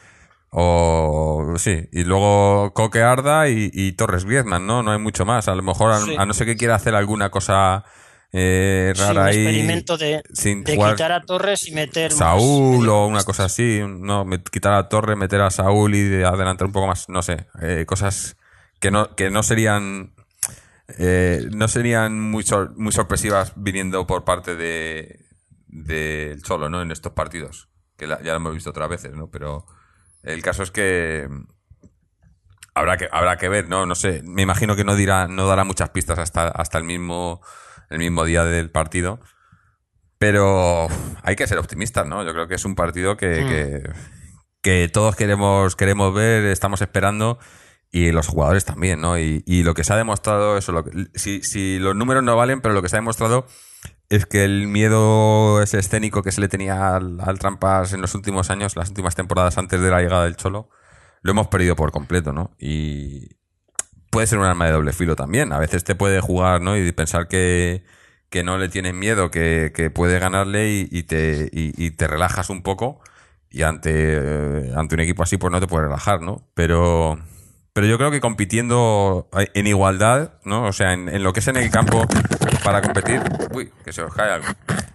Y luego Coque Arda y Torres Griezmann, ¿no? No hay mucho más. A lo mejor, a no ser que quiera hacer alguna cosa rara ahí. Un experimento de quitar a Torres y meter Saúl o una cosa así. No, quitar a Torres, meter a Saúl y adelantar un poco más. No sé. Cosas que no serían... no serían muy sorpresivas viniendo por parte del Cholo, ¿no? En estos partidos, que ya lo hemos visto otras veces, ¿no? Pero el caso es que habrá que ver, ¿no? No sé, me imagino que no dará muchas pistas hasta el mismo día del partido, pero hay que ser optimistas, ¿no? Yo creo que es un partido que todos queremos ver, estamos esperando. Y los jugadores también, ¿no? Y lo que se ha demostrado, si los números no valen, pero lo que se ha demostrado es que el miedo ese escénico que se le tenía al Trampas en los últimos años, las últimas temporadas antes de la llegada del Cholo, lo hemos perdido por completo, ¿no? Y puede ser un arma de doble filo también. A veces te puede jugar, ¿no? Y pensar que no le tienen miedo, que puede ganarle y te relajas un poco. Y ante un equipo así, pues no te puedes relajar, ¿no? Pero yo creo que compitiendo en igualdad, ¿no? O sea, en lo que es en el campo para competir... Uy, que se os cae algo.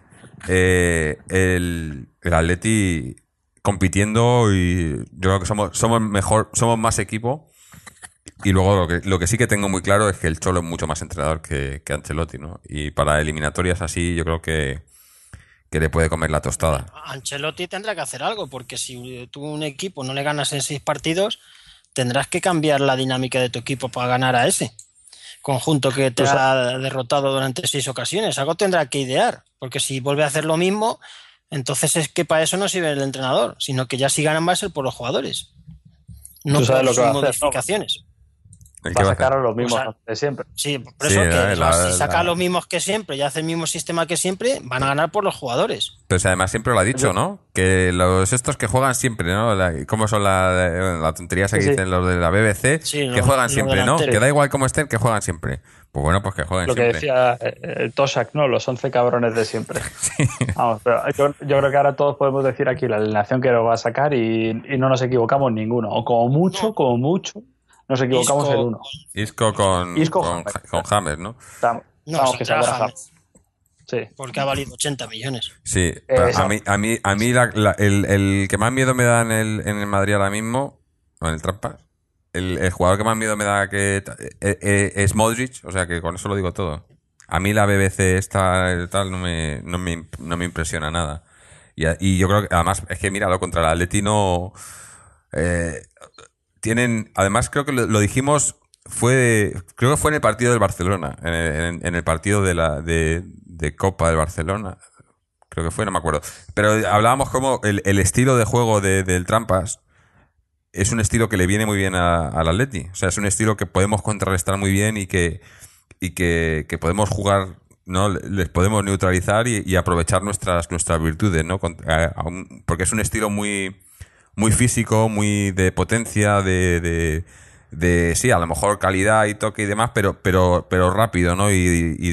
El Atleti compitiendo, y yo creo que somos más equipo Y luego lo que sí que tengo muy claro es que el Cholo es mucho más entrenador que Ancelotti, ¿no? Y para eliminatorias así yo creo que le puede comer la tostada. Ancelotti tendrá que hacer algo, porque si tú un equipo no le ganas en 6 partidos, tendrás que cambiar la dinámica de tu equipo para ganar a ese conjunto que te ha derrotado durante 6 ocasiones. Algo tendrá que idear, porque si vuelve a hacer lo mismo, entonces es que para eso no sirve el entrenador, sino que ya si ganan va a ser por los jugadores. No Tú sabes por lo que sus va a hacer, ¿no? modificaciones. ¿El Va qué a va a sacar hacer? a los mismos O sea, de siempre. Sí, por Sí, eso que si la- saca los mismos que siempre y hace el mismo sistema que siempre, van a ganar por los jugadores. Pero si además siempre lo ha dicho, ¿no? Que los estos que juegan siempre, ¿no? ¿Cómo son la tontería esa que Sí, sí. dicen los de la BBC? Sí, Que juegan los siempre, ¿no? delanteros. Que da igual cómo estén, que juegan siempre. Pues bueno, pues que jueguen Lo que siempre. decía Tosak, ¿no? Los 11 cabrones de siempre. Vamos, pero yo creo que ahora todos podemos decir aquí la alineación que nos va a sacar y no nos equivocamos ninguno. O como mucho, nos equivocamos Isco- el uno. Isco Isco con James, ¿no? Vamos, No, que se saldrá habrá James, Sí. porque ha valido 80 millones. Sí, pero Eso. a mí el que más miedo me da en el Madrid ahora mismo, o en el Trampas, el jugador que más miedo me da es Modric, o sea que con eso lo digo todo. A mí la BBC esta tal no me impresiona nada. Y yo creo que además es que míralo contra el Atleti no tienen, además creo que lo dijimos creo que fue en el partido del Barcelona, en el partido de Copa del Barcelona. Creo que fue, no me acuerdo. Pero hablábamos como el estilo de juego del Trampas es un estilo que le viene muy bien al Atleti. O sea, es un estilo que podemos contrarrestar muy bien y que podemos jugar, ¿no? Les podemos neutralizar y aprovechar nuestras virtudes, ¿no? Porque es un estilo muy, muy físico, muy de potencia, sí, a lo mejor calidad y toque y demás, pero rápido, ¿no? Y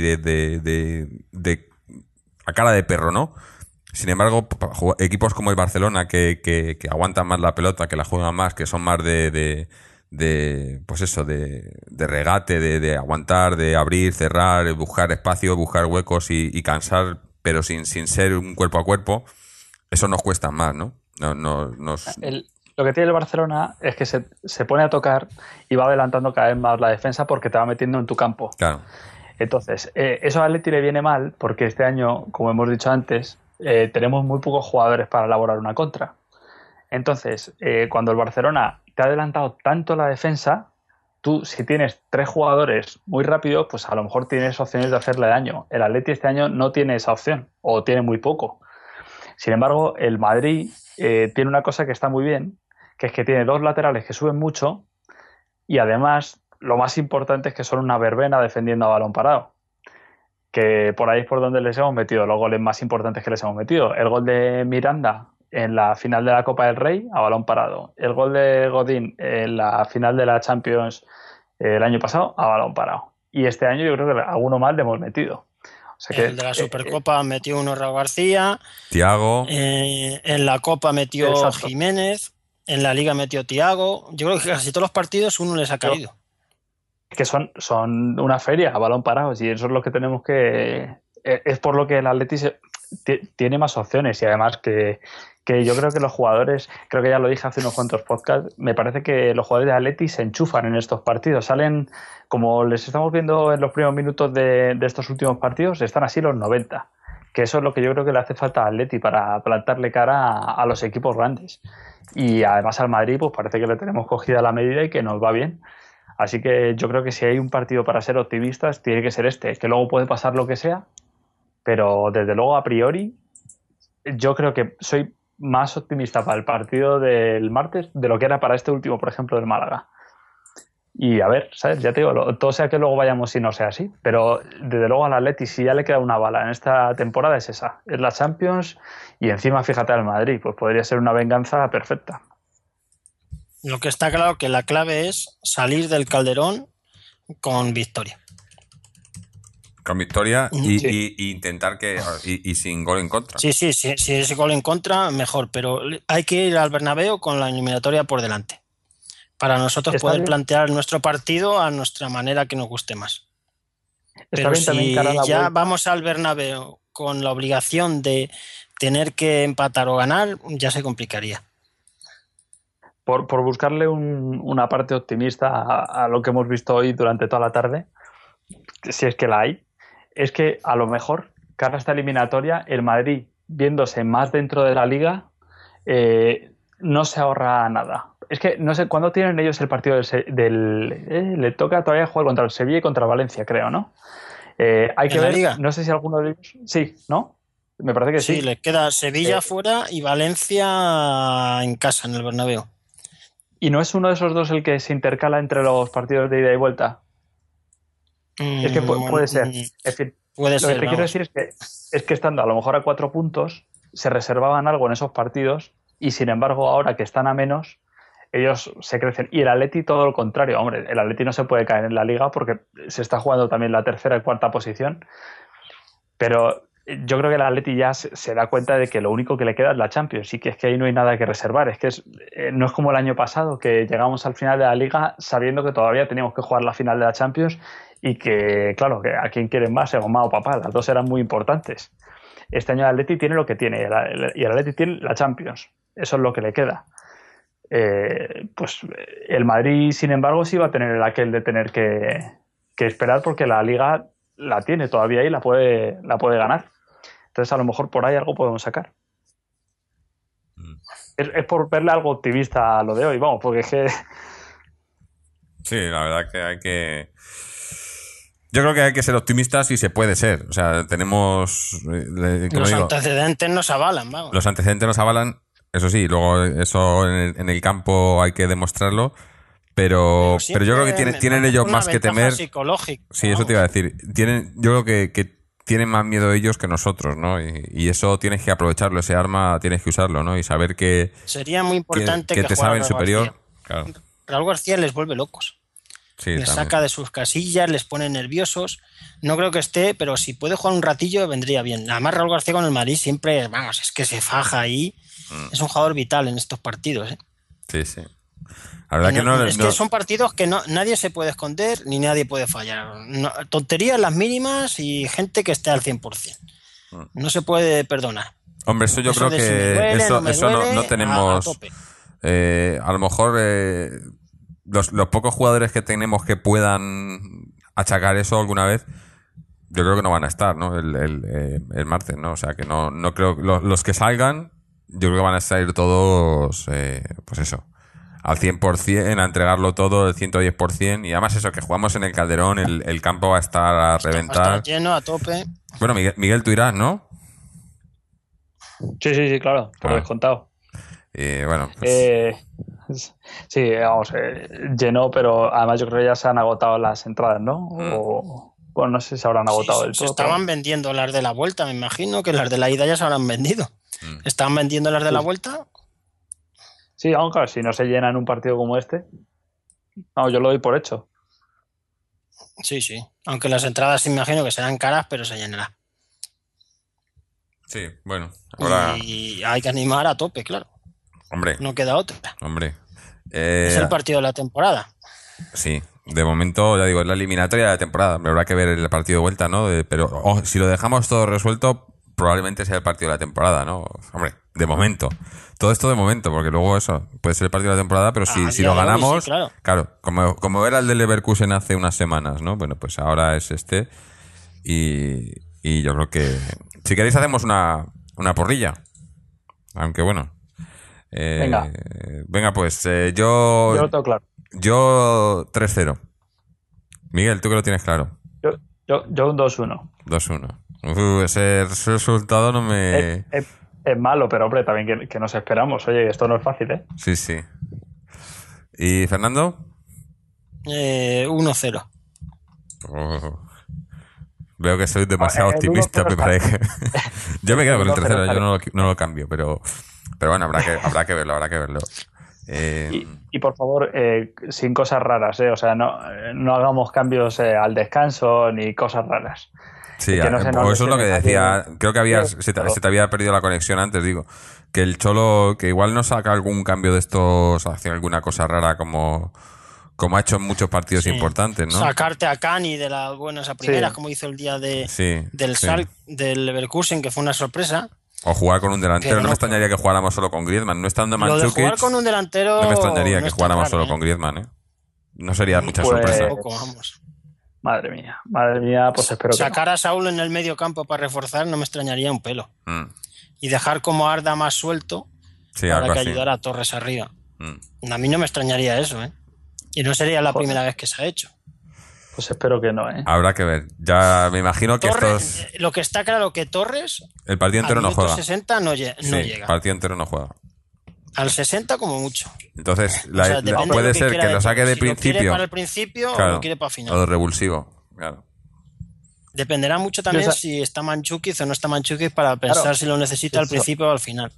de a cara de perro, ¿no? Sin embargo, equipos como el Barcelona que aguantan más la pelota, que la juegan más, que son más pues eso, de regate, de aguantar, de abrir, cerrar, buscar espacio, buscar huecos y cansar, pero sin ser un cuerpo a cuerpo, eso nos cuesta más, ¿no? Lo que tiene el Barcelona es que se pone a tocar y va adelantando cada vez más la defensa porque te va metiendo en tu campo. Claro. Entonces, eso a Atleti le viene mal porque este año, como hemos dicho antes, tenemos muy pocos jugadores para elaborar una contra. Entonces, cuando el Barcelona te ha adelantado tanto la defensa, tú si tienes 3 jugadores muy rápidos, pues a lo mejor tienes opciones de hacerle daño. El Atleti este año no tiene esa opción o tiene muy poco. Sin embargo, el Madrid tiene una cosa que está muy bien, que es que tiene 2 laterales que suben mucho y además lo más importante es que son una verbena defendiendo a balón parado. Que por ahí es por donde les hemos metido los goles más importantes que les hemos metido. El gol de Miranda en la final de la Copa del Rey a balón parado. El gol de Godín en la final de la Champions el año pasado a balón parado. Y este año yo creo que alguno más le hemos metido. O sea que, El de la Supercopa metió uno Raúl García. Thiago. En la Copa metió Exacto. Jiménez. En la Liga metió Thiago. Yo creo que casi todos los partidos uno les ha caído. que son una feria a balón parado y eso es lo que tenemos que... Es por lo que el Atleti tiene más opciones y además que yo creo que los jugadores, creo que ya lo dije hace unos cuantos podcasts, me parece que los jugadores de Atleti se enchufan en estos partidos, salen como les estamos viendo en los primeros minutos de estos últimos partidos, están así los 90, que eso es lo que yo creo que le hace falta a Atleti para plantarle cara a los equipos grandes y además al Madrid pues parece que le tenemos cogida la medida y que nos va bien. Así que yo creo que si hay un partido para ser optimistas, tiene que ser este, que luego puede pasar lo que sea, pero desde luego a priori yo creo que soy más optimista para el partido del martes de lo que era para este último, por ejemplo, del Málaga. Y a ver, ¿sabes? Ya te digo, todo sea que luego vayamos si no sea así, pero desde luego al Atleti si ya le queda una bala en esta temporada es esa, es la Champions y encima fíjate al Madrid, pues podría ser una venganza perfecta. Lo que está claro que la clave es salir del Calderón con victoria. Con victoria y, Sí. y intentar y sin gol en contra. Sí, si ese gol en contra, mejor, pero hay que ir al Bernabéu con la eliminatoria por delante. Para nosotros Está poder bien. plantear nuestro partido a nuestra manera que nos guste más. Está Pero bien también si cara a la ya vuelta. vamos al Bernabéu con la obligación de tener que empatar o ganar, ya se complicaría. por buscarle una parte optimista a lo que hemos visto hoy durante toda la tarde, si es que la hay, es que a lo mejor, cara a esta eliminatoria, el Madrid, viéndose más dentro de la liga, no se ahorra nada. Es que no sé, ¿cuándo tienen ellos el partido le toca todavía jugar contra el Sevilla y contra el Valencia, creo, ¿no? Hay que ver, liga? No sé si alguno de ellos... Sí, ¿no? Me parece que sí. Sí, les queda Sevilla fuera y Valencia en casa, en el Bernabéu. ¿Y no es uno de esos dos el que se intercala entre los partidos de ida y vuelta? Es que puede ser. Es que puede ser, lo que te quiero decir es que estando a lo mejor a 4 puntos, se reservaban algo en esos partidos y sin embargo ahora que están a menos, ellos se crecen. Y el Atleti todo lo contrario. Hombre, el Atleti no se puede caer en la liga porque se está jugando también la tercera y cuarta posición. Pero yo creo que el Atleti ya se da cuenta de que lo único que le queda es la Champions y que es que ahí no hay nada que reservar. Es que no es como el año pasado que llegamos al final de la liga sabiendo que todavía teníamos que jugar la final de la Champions y que, claro, que a quién quieren más, mamá o papá, las dos eran muy importantes. Este año el Atleti tiene lo que tiene y el Atleti tiene la Champions. Eso es lo que le queda. Pues el Madrid, sin embargo, sí va a tener el aquel de tener que esperar porque la liga la tiene todavía y la puede ganar. Entonces a lo mejor por ahí algo podemos sacar. Es por verle algo optimista a lo de hoy, vamos, porque es que... Sí, la verdad que hay que... Yo creo que hay que ser optimistas y se puede ser. O sea, tenemos... Los antecedentes nos avalan, vamos. Los antecedentes nos avalan, eso sí, luego eso en el campo hay que demostrarlo. Pero yo creo que tienen ellos más que temer. Sí, eso te iba a decir. Yo creo que tienen más miedo ellos que nosotros, ¿no? Y eso tienes que aprovecharlo, ese arma tienes que usarlo, ¿no? Y saber que... Sería muy importante que te saben superior. Claro. Raúl García les vuelve locos. Sí, les saca de sus casillas, les pone nerviosos. No creo que esté, pero si puede jugar un ratillo vendría bien. Además, Raúl García con el Madrid siempre, vamos, es que se faja ahí. Es un jugador vital en estos partidos, ¿eh? Sí, sí. La verdad que son partidos que nadie se puede esconder ni nadie puede fallar. Tonterías las mínimas y gente que esté al 100%. No se puede perdonar. Hombre, eso yo creo que no tenemos... A lo mejor los pocos jugadores que tenemos que puedan achacar eso alguna vez, yo creo que no van a estar, ¿no? El martes, ¿no? O sea, que no creo... Los que salgan, yo creo que van a salir todos, pues eso, al 100%, a entregarlo todo, el 110%, y además eso, que jugamos en el Calderón, el campo va a estar a reventar. Va a estar lleno, a tope. Bueno, Miguel, tú irás, ¿no? Sí, claro, por descontado. Bueno, pues... sí, vamos, lleno, pero además yo creo que ya se han agotado las entradas, ¿no? O, bueno, no sé si se habrán agotado del todo. Se estaban vendiendo las de la vuelta, me imagino que las de la ida ya se habrán vendido. ¿Estaban vendiendo las de la vuelta? Sí, aunque si no se llena en un partido como este, yo lo doy por hecho. Sí. Aunque las entradas me imagino que serán caras, pero se llenará. Sí, bueno. Ahora... Y hay que animar a tope, claro. Hombre. No queda otra. Hombre. Es el partido de la temporada. Sí. De momento, ya digo, es la eliminatoria de la temporada. Me habrá que ver el partido de vuelta, ¿no? Pero si lo dejamos todo resuelto, probablemente sea el partido de la temporada, ¿no? Hombre, de momento. Todo esto de momento, porque luego eso puede ser el partido de la temporada, pero si lo ganamos, sí, claro, como era el del Leverkusen hace unas semanas, ¿no? Bueno, pues ahora es este. Y yo creo que si queréis hacemos una porrilla. Aunque bueno. Venga, pues yo lo tengo claro. Yo 3-0. Miguel, tú que lo tienes claro. Yo un 2-1. 2-1. Ese resultado no me... Es malo, pero hombre, también que nos esperamos. Oye, esto no es fácil, ¿eh? Sí. ¿Y Fernando? 1-0. Veo que soy demasiado optimista, me parece. Yo me quedo con el 3-0, yo no lo cambio, pero bueno, habrá que verlo. Y por favor, sin cosas raras, o sea, no hagamos cambios al descanso ni cosas raras. Sí, eso es lo que decía. Creo que se te había perdido la conexión antes, digo. Que el Cholo, que igual no saca algún cambio de estos, hace alguna cosa rara como ha hecho en muchos partidos importantes, ¿no? Sacarte a Cani de las buenas a primeras, como hizo el día del Leverkusen, que fue una sorpresa. O jugar con un delantero. Pero No me no, extrañaría que jugáramos solo con Griezmann. No estando Lo de jugar Mandžukić, con un delantero. no me extrañaría no que es tan jugáramos raro, solo ¿eh? con Griezmann, ¿eh? No sería mucha Pues- sorpresa. Tampoco, vamos. Madre mía, pues espero que no. Sacar a Saúl en el medio campo para reforzar no me extrañaría un pelo. Mm. Y dejar como a Arda más suelto Sí, para algo que así. ayudara a Torres arriba. Mm. A mí no me extrañaría eso, ¿eh? Y no sería la Joder. primera vez que se ha hecho. Pues espero que no, ¿eh? Habrá que ver. Ya me imagino que Torres, lo que está claro que Torres el partido al entero no minuto juega. 60 no Sí, llega. partido entero no juega. Al 60 como mucho. Entonces, O sea, depende de puede lo ser quiera que lo saque de Torres. Si lo quiere principio. para el principio Claro, o lo quiere para o final. de revulsivo. Claro. Dependerá mucho también Yo sa- si está Mandžukić o no está Mandžukić para pensar Claro, si lo necesita al eso. principio o al final.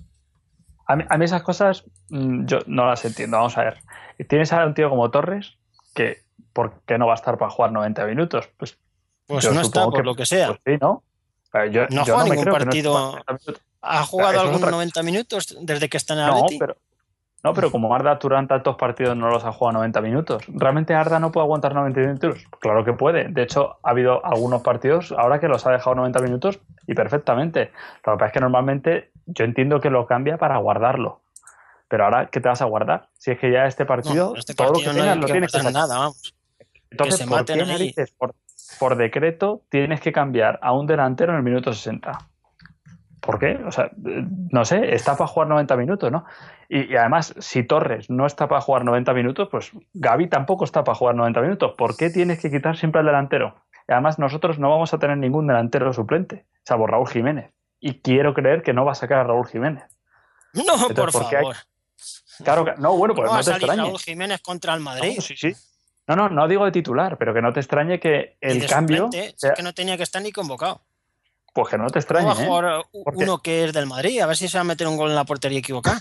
A mí esas cosas yo no las entiendo. Vamos a ver. Tienes a un tío como Torres que, ¿por qué no va a estar para jugar 90 minutos? Pues Pues yo no está, supongo por lo que sea. Pues sí, ¿no? Yo No yo juega me ningún creo que no partido. esté para 90 minutos. ¿Ha jugado Eso es algún otra 90 minutos desde que está en el No, Atleti? pero como Arda Turán tantos partidos no los ha jugado 90 minutos. ¿Realmente Arda no puede aguantar 90 minutos? Claro que puede. De hecho, ha habido algunos partidos ahora que los ha dejado 90 minutos y perfectamente. Lo que pasa es que normalmente yo entiendo que lo cambia para guardarlo. Pero ahora, ¿qué te vas a guardar? Si es que ya este partido, No, este todo lo que partido no tengas hay lo que tienes que guardar sacar. nada, vamos. Entonces, se ¿por maten qué ahí. narices? Por decreto tienes que cambiar a un delantero en el minuto 60. ¿Por qué? O sea, no sé, está para jugar 90 minutos, ¿no? Y además, si Torres no está para jugar 90 minutos, pues Gavi tampoco está para jugar 90 minutos. ¿Por qué tienes que quitar siempre al delantero? Y además, nosotros no vamos a tener ningún delantero suplente, salvo Raúl Jiménez. Y quiero creer que no va a sacar a Raúl Jiménez. No, Entonces, por ¿por qué favor. Claro que no, bueno, pues ¿Cómo va no a te salir extrañe. Raúl Jiménez contra el Madrid? No, sí. No digo de titular, pero que no te extrañe que Y el de cambio suplente, si sea- es que no tenía que estar ni convocado. pues que no te ¿Cómo extrañe, va a jugar Porque- uno que es del Madrid? A ver si se va a meter un gol en la portería equivocada.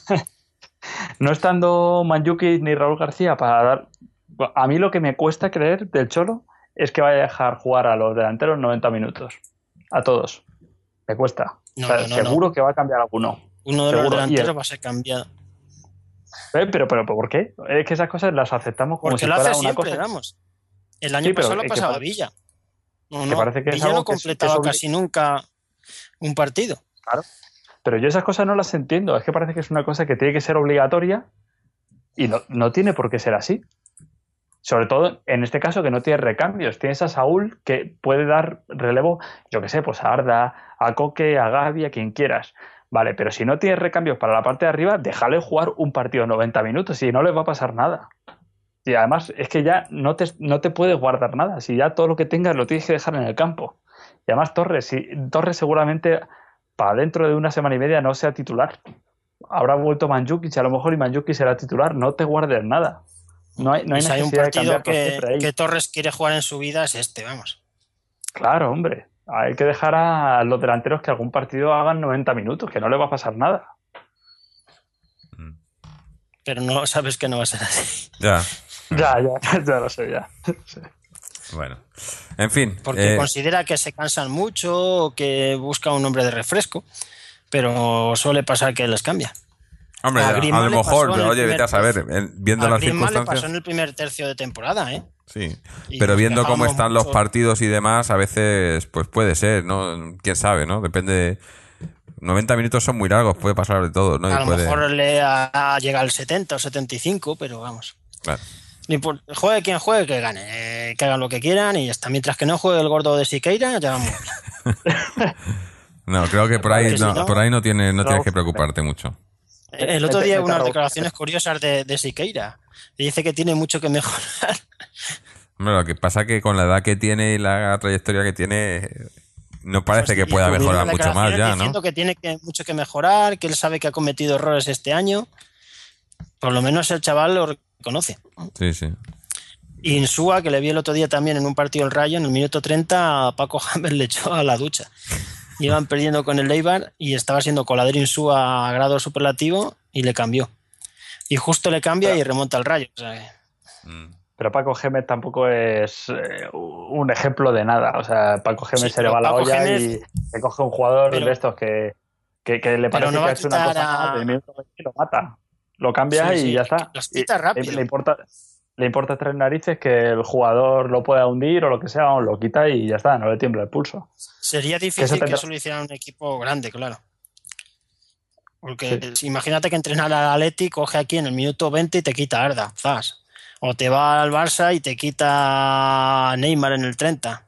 No estando Mandžukić ni Raúl García para dar... A mí lo que me cuesta creer del Cholo es que vaya a dejar jugar a los delanteros 90 minutos. A todos. Me cuesta. No, O sea, no, seguro que va a cambiar alguno. Uno de los Seguro. delanteros va a ser cambiado. Pero ¿por qué? Es que esas cosas las aceptamos como Porque si lo fuera hace una siempre, cosa... vamos. El año Sí, pero pasado lo es que pasaba parece- Villa. No, que parece que es Villa algo no que es completaba obli- casi nunca un partido. Claro. Pero yo esas cosas no las entiendo. Es que parece que es una cosa que tiene que ser obligatoria y no tiene por qué ser así. Sobre todo en este caso que no tiene recambios. Tienes a Saúl que puede dar relevo, yo qué sé, pues a Arda, a Coque, a Gavi, a quien quieras. Vale, pero si no tienes recambios para la parte de arriba, déjale jugar un partido 90 minutos y no les va a pasar nada. Y además es que ya no te puedes guardar nada. Si ya todo lo que tengas lo tienes que dejar en el campo. Y además Torres seguramente para dentro de una semana y media no sea titular. Habrá vuelto Mandžukić a lo mejor y Mandžukić será titular. No te guardes nada. No hay Y si hay un necesidad de partido cambiar siempre ahí. que Torres quiere jugar en su vida es este, vamos. Claro, hombre. Hay que dejar a los delanteros que algún partido hagan 90 minutos, que no le va a pasar nada. Pero no sabes que no va a ser así. Ya. Ya lo sé, ya. Sí. Bueno. En fin. Porque considera que se cansan mucho o que busca un hombre de refresco. Pero suele pasar que les cambia. Hombre, a a Griezmann lo le mejor, pasó en pero el oye, vete a saber, viendo A las Griezmann le pasó circunstancias. en el primer tercio de temporada, ¿eh? Sí, Y pero nos viendo cómo quejamos están los mucho. partidos y demás, a veces pues puede ser, ¿no? Quién sabe, ¿no? Depende. 90 minutos son muy largos, puede pasar de todo, ¿no? Y A lo puede... mejor llega al 70 o 75, pero vamos. Claro. Juegue quien juegue, que gane. Que hagan lo que quieran y ya está. Mientras que no juegue el gordo de Siqueira, ya vamos. No, creo que por ahí Porque si no, no- por ahí no tienes que preocuparte mucho. El otro día Vete a unas robar. declaraciones curiosas de Siqueira. Y dice que tiene mucho que mejorar. Hombre, lo que pasa es que con la edad que tiene y la trayectoria que tiene, no parece que Pues, pueda y mejorar unas mucho más declaraciones ya, ¿no? diciendo que tiene mucho que mejorar, que él sabe que ha cometido errores este año. Por lo menos el chaval lo reconoce. Sí, sí. Y Insúa, que le vi el otro día también en un partido del Rayo, en el minuto 30, a Paco James le echó a la ducha. Iban perdiendo con el Eibar y estaba siendo coladero Insúa a grado superlativo y le cambió. Y justo le cambia y remonta al Rayo. O sea, Pero Paco Gémez tampoco es un ejemplo de nada. O sea, Paco Gémez Sí, se le pero va la Paco olla Gémez- y se coge un jugador pero- de estos que le parece no que va ha a hecho una quitar cosa a- mal, del minuto 20 y lo mata. Lo cambia Sí, y sí, ya está. los quita Y rápido. le importa tres narices que el jugador lo pueda hundir o lo que sea, vamos, lo quita y ya está, no le tiembla el pulso. sería eso difícil que tendrá- eso lo hiciera un equipo grande, claro. Porque Sí. imagínate que entrenar al Atleti, coge aquí en el minuto 20 y te quita a Arda, zas. O te va al Barça y te quita a Neymar en el 30.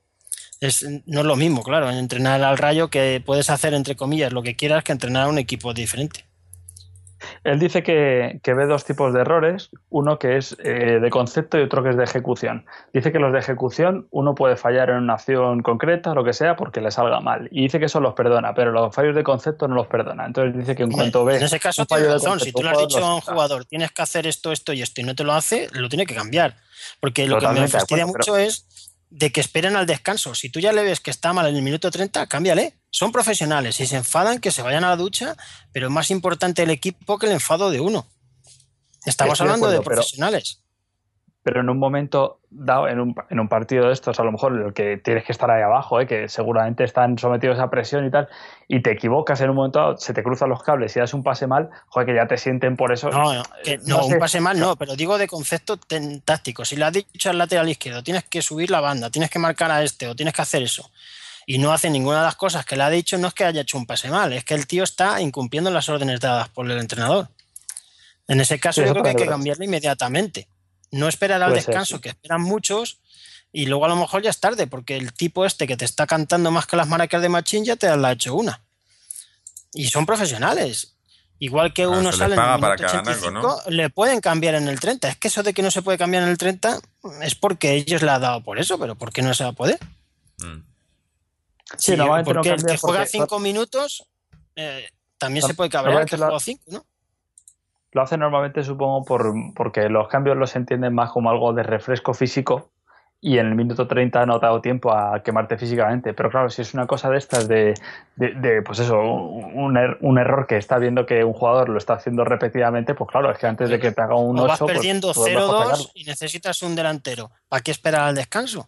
No es lo mismo, claro, en entrenar al Rayo, que puedes hacer, entre comillas, lo que quieras, que entrenar a un equipo diferente. Él dice que ve dos tipos de errores, uno que es de concepto y otro que es de ejecución. Dice que los de ejecución uno puede fallar en una acción concreta, lo que sea, porque le salga mal. Y dice que eso los perdona, pero los fallos de concepto no los perdona. Entonces dice que en Hombre, cuanto ve en ese caso un fallo tienes de razón. Si concepto, tú un le has jugador lo dicho a un saca. jugador, tienes que hacer esto, esto y esto, y no te lo hace, lo tiene que cambiar. Porque lo que me Totalmente de fastidia acuerdo, pero mucho es de que esperen al descanso. Si tú ya le ves que está mal en el minuto 30, cámbiale. Son profesionales. Si se enfadan, que se vayan a la ducha, pero es más importante el equipo que el enfado de uno. Estamos estoy de hablando de acuerdo, profesionales. pero en un momento dado, en un partido de estos, a lo mejor en el que tienes que estar ahí abajo, que seguramente están sometidos a presión y tal, y te equivocas en un momento dado, se te cruzan los cables y das un pase mal, joder, que ya te sienten por eso. No, no, No un sé. pase mal no, pero digo de concepto táctico. Si le has dicho al lateral izquierdo, tienes que subir la banda, tienes que marcar a este o tienes que hacer eso, y no hace ninguna de las cosas que le ha dicho, no es que haya hecho un pase mal, es que el tío está incumpliendo las órdenes dadas por el entrenador. En ese Sí, caso yo eso creo que hay también que cambiarle inmediatamente. No esperar al puede ser, descanso, sí. que esperan muchos, y luego a lo mejor ya es tarde, porque el tipo este que te está cantando más que las maracas de Machín ya te la ha hecho una. Y son profesionales. Igual que Claro, uno se les sale en el paga para minuto que hagan algo, ¿no? 85, le pueden cambiar en el 30. Es que eso de que no se puede cambiar en el 30 es porque ellos le han dado por eso, pero ¿por qué no se va a poder? Mm. Sí, Sí, normalmente no porque el que cambias juega porque 5 minutos también se puede cabrear el que normalmente ha jugado 5, ¿no? lo hace normalmente, supongo, porque los cambios los entienden más como algo de refresco físico y en el minuto 30 no te ha dado tiempo a quemarte físicamente. Pero claro, si es una cosa de estas pues eso, un error que está viendo que un jugador lo está haciendo repetidamente, pues claro, es que antes de que te haga un O vas 8 perdiendo pues mejor sacarlo. 0-2 y necesitas un delantero. ¿Para qué esperar al descanso?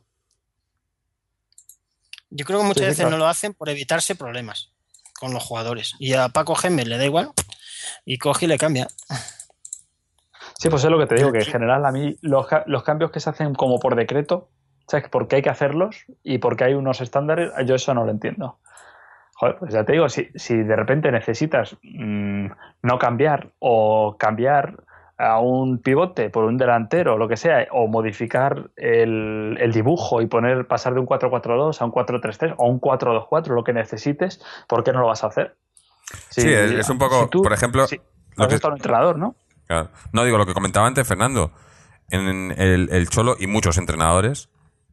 Yo creo que Sí, muchas sí, veces no claro. lo hacen por evitarse problemas con los jugadores. Y a Paco Gémez le da igual y coge y le cambia. Sí, pues es lo que te digo, El que en tío- general a mí los cambios que se hacen como por decreto, ¿sabes? Porque hay que hacerlos y porque hay unos estándares, yo eso no lo entiendo. Joder, pues ya te digo, si de repente necesitas no cambiar o cambiar a un pivote por un delantero o lo que sea, o modificar el dibujo y pasar de un 4-4-2 a un 4-3-3 o un 4-2-4, lo que necesites, ¿por qué no lo vas a hacer? Sí, Si, es un si poco, tú por ejemplo, si lo has que, estado un entrenador, ¿no? claro. No digo lo que comentaba antes Fernando, en el Cholo y muchos entrenadores,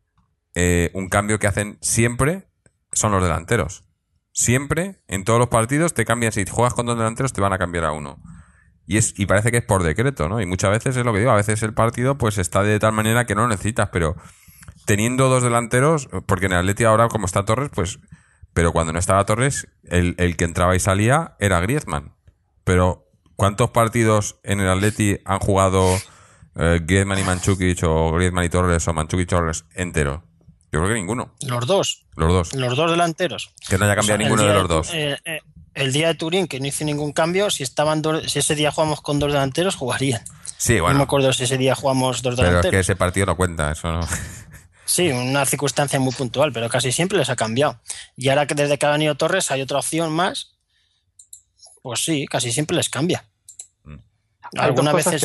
un cambio que hacen siempre son los delanteros. Siempre, en todos los partidos, te cambian. Si juegas con dos delanteros, te van a cambiar a uno. Y parece que es por decreto, ¿no? Y muchas veces es lo que digo, a veces el partido pues está de tal manera que no lo necesitas, pero teniendo dos delanteros, porque en el Atleti ahora como está Torres, pues, pero cuando no estaba Torres, el que entraba y salía era Griezmann. Pero ¿cuántos partidos en el Atleti han jugado Griezmann y Mandžukić o Griezmann y Torres o Mandžukić y Torres entero? Yo creo que ninguno. Los dos. Los dos. Los dos delanteros. Que no haya O sea, cambiado ninguno de los dos. El día de Turín, que no hice ningún cambio, si ese día jugamos con dos delanteros, jugarían. Sí, No me bueno. acuerdo si ese día jugamos dos Pero es que delanteros. ese partido no cuenta, eso no. Sí, una circunstancia muy puntual, pero casi siempre les ha cambiado. Y ahora que desde que ha venido Torres hay otra opción más, pues sí, casi siempre les cambia. Hay dos Algunas cosas veces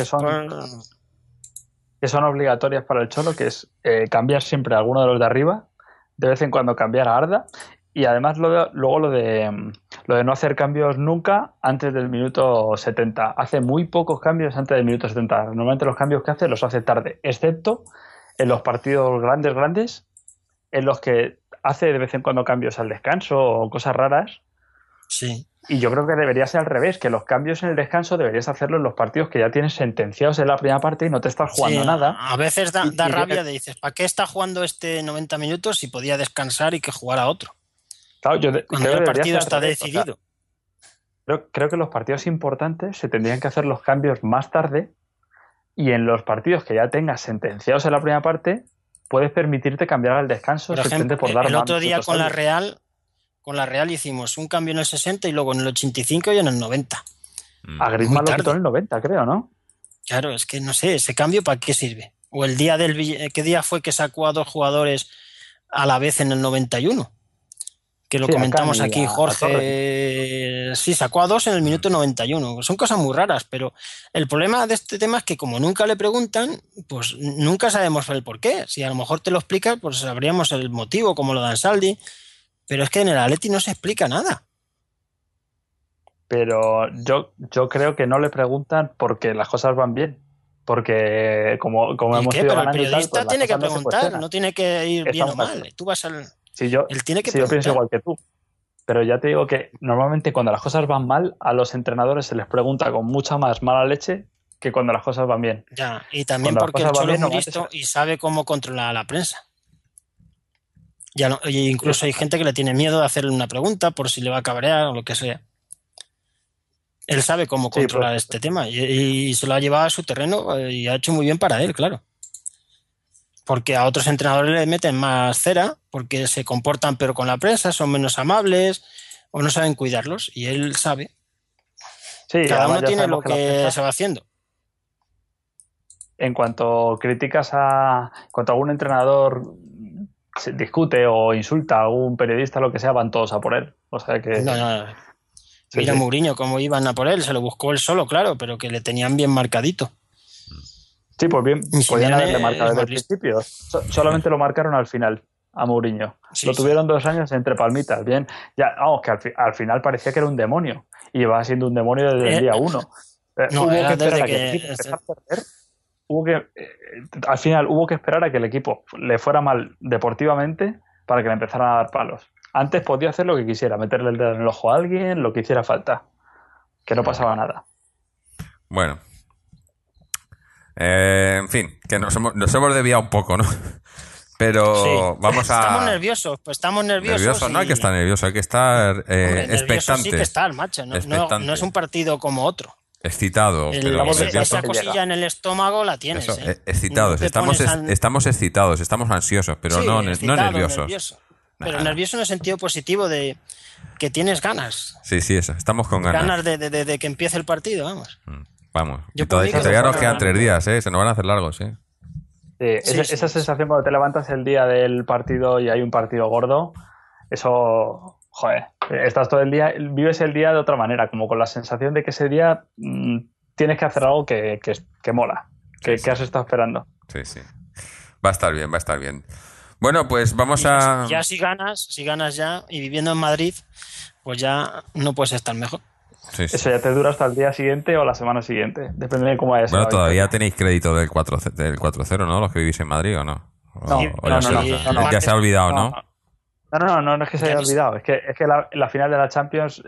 que son obligatorias para el Cholo, que es cambiar siempre a alguno de los de arriba, de vez en cuando cambiar a Arda, y además luego lo de no hacer cambios nunca antes del minuto 70. Hace muy pocos cambios antes del minuto 70. Normalmente los cambios que hace los hace tarde, excepto en los partidos grandes, en los que hace de vez en cuando cambios al descanso o cosas raras. sí. Y yo creo que debería ser al revés, que los cambios en el descanso deberías hacerlo en los partidos que ya tienes sentenciados en la primera parte y no te estás jugando Sí, nada. a veces da Y rabia de dices, ¿para qué está jugando este 90 minutos si podía descansar y que jugara otro? Claro, Cuando creo ya que el debería partido ser al está revés. O sea, decidido. creo que en los partidos importantes se tendrían que hacer los cambios más tarde y en los partidos que ya tengas sentenciados en la primera parte puedes permitirte cambiar al descanso Por simplemente ejemplo, por dar el más otro día minutos a alguien. con la Real hicimos un cambio en el 60 y luego en el 85 y en el 90. A Muy Griezmann lo quitó en tarde. el 90, creo, ¿no? Claro, es que no sé, ese cambio ¿para qué sirve? O el día ¿qué día fue que sacó a dos jugadores a la vez en el 91? que lo Sí, a comentamos Cani, aquí, a Torres. Jorge, sí, sacó a 2 en el minuto 91. Son cosas muy raras, pero el problema de este tema es que como nunca le preguntan, pues nunca sabemos el por qué. Si a lo mejor te lo explica, pues sabríamos el motivo, como lo dan Saldi, pero es que en el Atleti no se explica nada. Pero yo creo que no le preguntan porque las cosas van bien. Porque como ¿Y hemos qué? ido Pero el ganando y tal, periodista pues las tiene que cosas no se preguntar, cuestionan. no tiene que ir bien o Estamos de mal. acuerdo. Tú vas al... Si yo, Él tiene que si yo pienso preguntar. igual que tú, pero ya te digo que normalmente cuando las cosas van mal, a los entrenadores se les pregunta con mucha más mala leche que cuando las cosas van bien. Ya, y también Cuando las porque el cosas van Cholo es bien, muy normalmente listo y sabe cómo controlar a la prensa. Ya no, y incluso hay es- gente que le tiene miedo de hacerle una pregunta por si le va a cabrear o lo que sea. Él sabe cómo sí, pues controlar este tema y se lo ha llevado a su terreno y ha hecho muy bien para él, claro. Porque a otros entrenadores le meten más cera porque se comportan peor con la prensa, son menos amables o no saben cuidarlos y él sabe. sí, Cada además uno ya tiene sabemos lo que la que prensa, se va haciendo. en cuanto criticas en cuanto algún entrenador se discute o insulta a algún periodista, lo que sea, van todos a por él. O sea No, que, no, sí, mira sí. Mourinho cómo iban a por él, se lo buscó él solo, claro, pero que le tenían bien marcadito. Sí, pues bien, Y podían haberle Simeone marcado es desde más el listo. principio. Solamente lo marcaron al final, a Mourinho. Sí, Lo sí. tuvieron 2 años entre palmitas. Bien, ya, vamos, que al final parecía que era un demonio. Y llevaba siendo un demonio desde el día uno. No, Hubo que era esperar desde a que el que... equipo empezara a perder. Al final hubo que esperar a que el equipo le fuera mal deportivamente para que le empezaran a dar palos. Antes podía hacer lo que quisiera, meterle el dedo en el ojo a alguien, lo que hiciera falta. Que no pasaba nada. Bueno. En fin, que nos hemos desviado un poco, ¿no? Sí, Pero vamos estamos a... nerviosos, pues estamos nerviosos Nervioso, no hay que y... estar nervioso, hay que estar Hombre, nervioso sí que expectante. estar, macho. No, no es Expectante. un partido como otro. Excitado, pero Estamos nervioso. Esa que llega. cosilla en el estómago la Eso, tienes, ¿eh? No excitados. te pones Estamos excitados, estamos ansiosos, pero Sí, no excitado, nerviosos. nervioso. Pero Nada. nervioso en el sentido positivo de que tienes ganas. Sí, sí, eso. Estamos con ganas. Ganas de que empiece el partido, vamos. Vamos. Yo Y por mí que todavía no nos fuera quedan nada. 3 días, ¿eh? Se nos van a hacer largos, ¿eh? Sí, sí. Esa sensación cuando te levantas el día del partido y hay un partido gordo, eso, joder, estás todo el día, vives el día de otra manera, como con la sensación de que ese día tienes que hacer algo que mola, que has estado esperando. Sí, sí. Va a estar bien, va a estar bien. Bueno, pues vamos Y a... ya si ganas ya y viviendo en Madrid, pues ya no puedes estar mejor. Sí, sí. Eso ya te dura hasta el día siguiente o la semana siguiente, depende de cómo vaya a ser Bueno, la todavía victoria. tenéis crédito del 4-0, ¿no? Los que vivís en Madrid, ¿o no? No, Ya se ha olvidado, ¿no? No es que se haya Ya olvidado, es que la final de la Champions,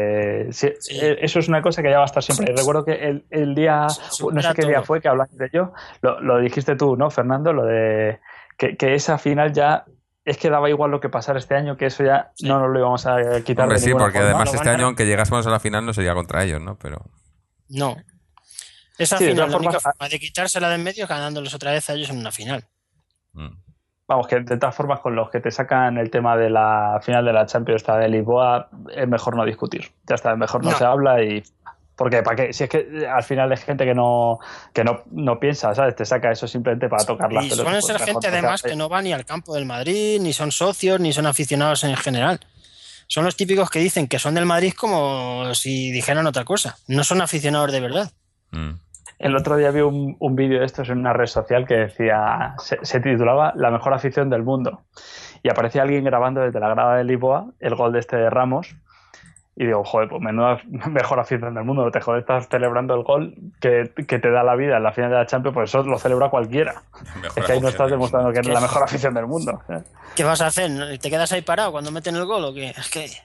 Sí. eso es una cosa que ya va a estar siempre. Y recuerdo que el día, no sé qué día todo. fue que hablaste de ello, lo dijiste tú, ¿no, Fernando? Lo de que esa final ya es que daba igual lo que pasara este año, que eso ya no nos lo íbamos a quitar Hombre, de sí, ninguna porque forma. además Lo este año, ganaron. aunque llegásemos a la final, no sería contra ellos, ¿no? Pero... No. Esa Sí, de final, todas la única formas, forma de quitársela de en medio es ganándoles otra vez a ellos en una final. mm. vamos, que de todas formas con los que te sacan el tema de la final de la Champions, esta de Lisboa, es mejor no discutir. Ya está, mejor no No. se habla y... Porque ¿para qué? Si es que al final es gente que no piensa, ¿sabes? Te saca eso simplemente para tocar las Y pelotas. suelen Pues ser mejor gente no se además hable. que no va ni al campo del Madrid, ni son socios, ni son aficionados en general. Son los típicos que dicen que son del Madrid como si dijeran otra cosa. No son aficionados de verdad. Mm. El otro día vi un vídeo de estos en una red social que decía, se titulaba La mejor afición del mundo. Y aparecía alguien grabando desde la grada de Lisboa el gol de este de Ramos. Y digo, joder, pues menuda mejor afición del mundo. Te joder, estás celebrando el gol que te da la vida en la final de la Champions, pues eso lo celebra cualquiera. Mejor Es que ahí no afición estás del demostrando que eres ¿Qué? la mejor afición del mundo. ¿Qué vas a hacer? ¿Te quedas ahí parado cuando meten el gol o qué?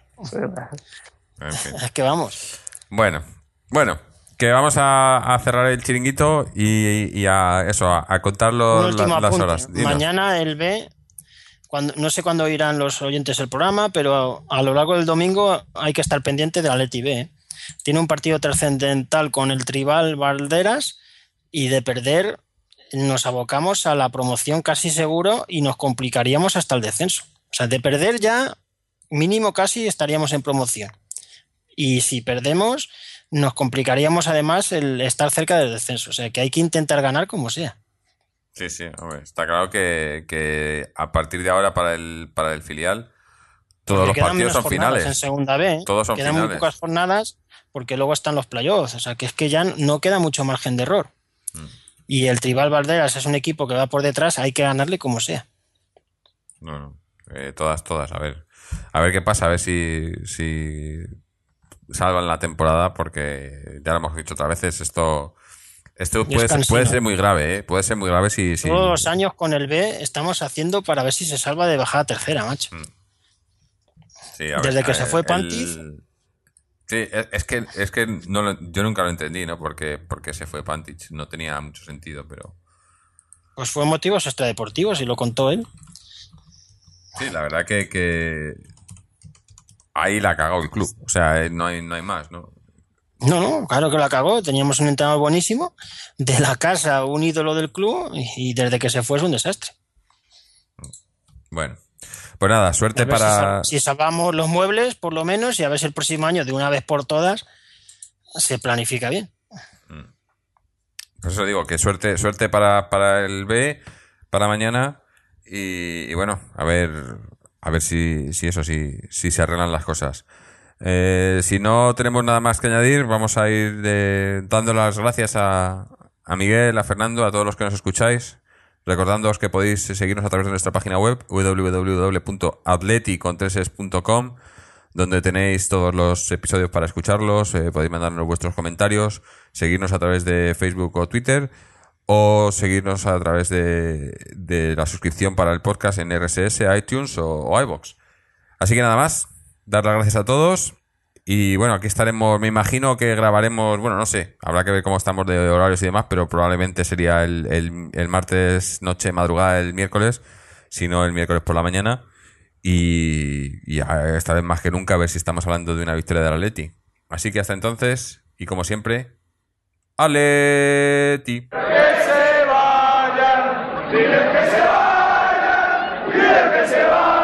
En fin. Es que vamos. Bueno, que vamos a cerrar el chiringuito y a eso, a contar Un último las apunte. horas. Dinos. Mañana el B, no sé cuándo oirán los oyentes el programa, pero a lo largo del domingo hay que estar pendiente del Atleti B. ¿Eh? Tiene un partido trascendental con el Tribal Valderas y de perder nos abocamos a la promoción casi seguro y nos complicaríamos hasta el descenso. O sea, de perder ya mínimo casi estaríamos en promoción. Y si perdemos nos complicaríamos además el estar cerca del descenso. O sea, que hay que intentar ganar como sea. Sí, hombre, está claro que a partir de ahora para el filial Todos Porque los quedan partidos menos son jornadas finales. en segunda B. Todos son quedan finales. muy pocas jornadas porque luego están los playoffs. O sea, que es que ya no queda mucho margen de error. Y el Tribal Valderas es un equipo que va por detrás, hay que ganarle como sea. No. Todas. A ver qué pasa, a ver si salvan la temporada, porque ya lo hemos dicho otras veces, esto puede ser muy grave, ¿eh? Puede ser muy grave si... Todos los años con el B estamos haciendo para ver si se salva de bajar a tercera, macho. Sí, Desde que se fue Pantic. Sí, es que yo nunca lo entendí, ¿no? Porque se fue Pantic, no tenía mucho sentido, pero... Pues fue motivos extradeportivos y lo contó él. Sí, la verdad que ahí la cagó el club, o sea, no hay más, ¿no? No, claro que la cagó. Teníamos un entrenador buenísimo, de la casa un ídolo del club y desde que se fue es un desastre. Bueno, pues nada, suerte A ver para... si salvamos los muebles, por lo menos, y a ver si el próximo año, de una vez por todas, se planifica bien. Por eso digo que suerte para el B, para mañana, y bueno, a ver si se arreglan las cosas. Si no tenemos nada más que añadir, vamos a ir dando las gracias a Miguel, a Fernando, a todos los que nos escucháis. Recordándoos que podéis seguirnos a través de nuestra página web www.atleticontreses.com, donde tenéis todos los episodios para escucharlos. Podéis mandarnos vuestros comentarios, seguirnos a través de Facebook o Twitter, o seguirnos a través de la suscripción para el podcast en RSS, iTunes o iVoox. Así que nada más, dar las gracias a todos. Y bueno, aquí estaremos, me imagino que grabaremos, bueno, no sé, habrá que ver cómo estamos de horarios y demás, pero probablemente sería el martes noche, madrugada, el miércoles, si no el miércoles por la mañana. Y esta vez más que nunca a ver si estamos hablando de una victoria del Atleti. Así que hasta entonces, y como siempre, ¡Atleti! Que se vayan, dile que se vayan, dile que se vayan.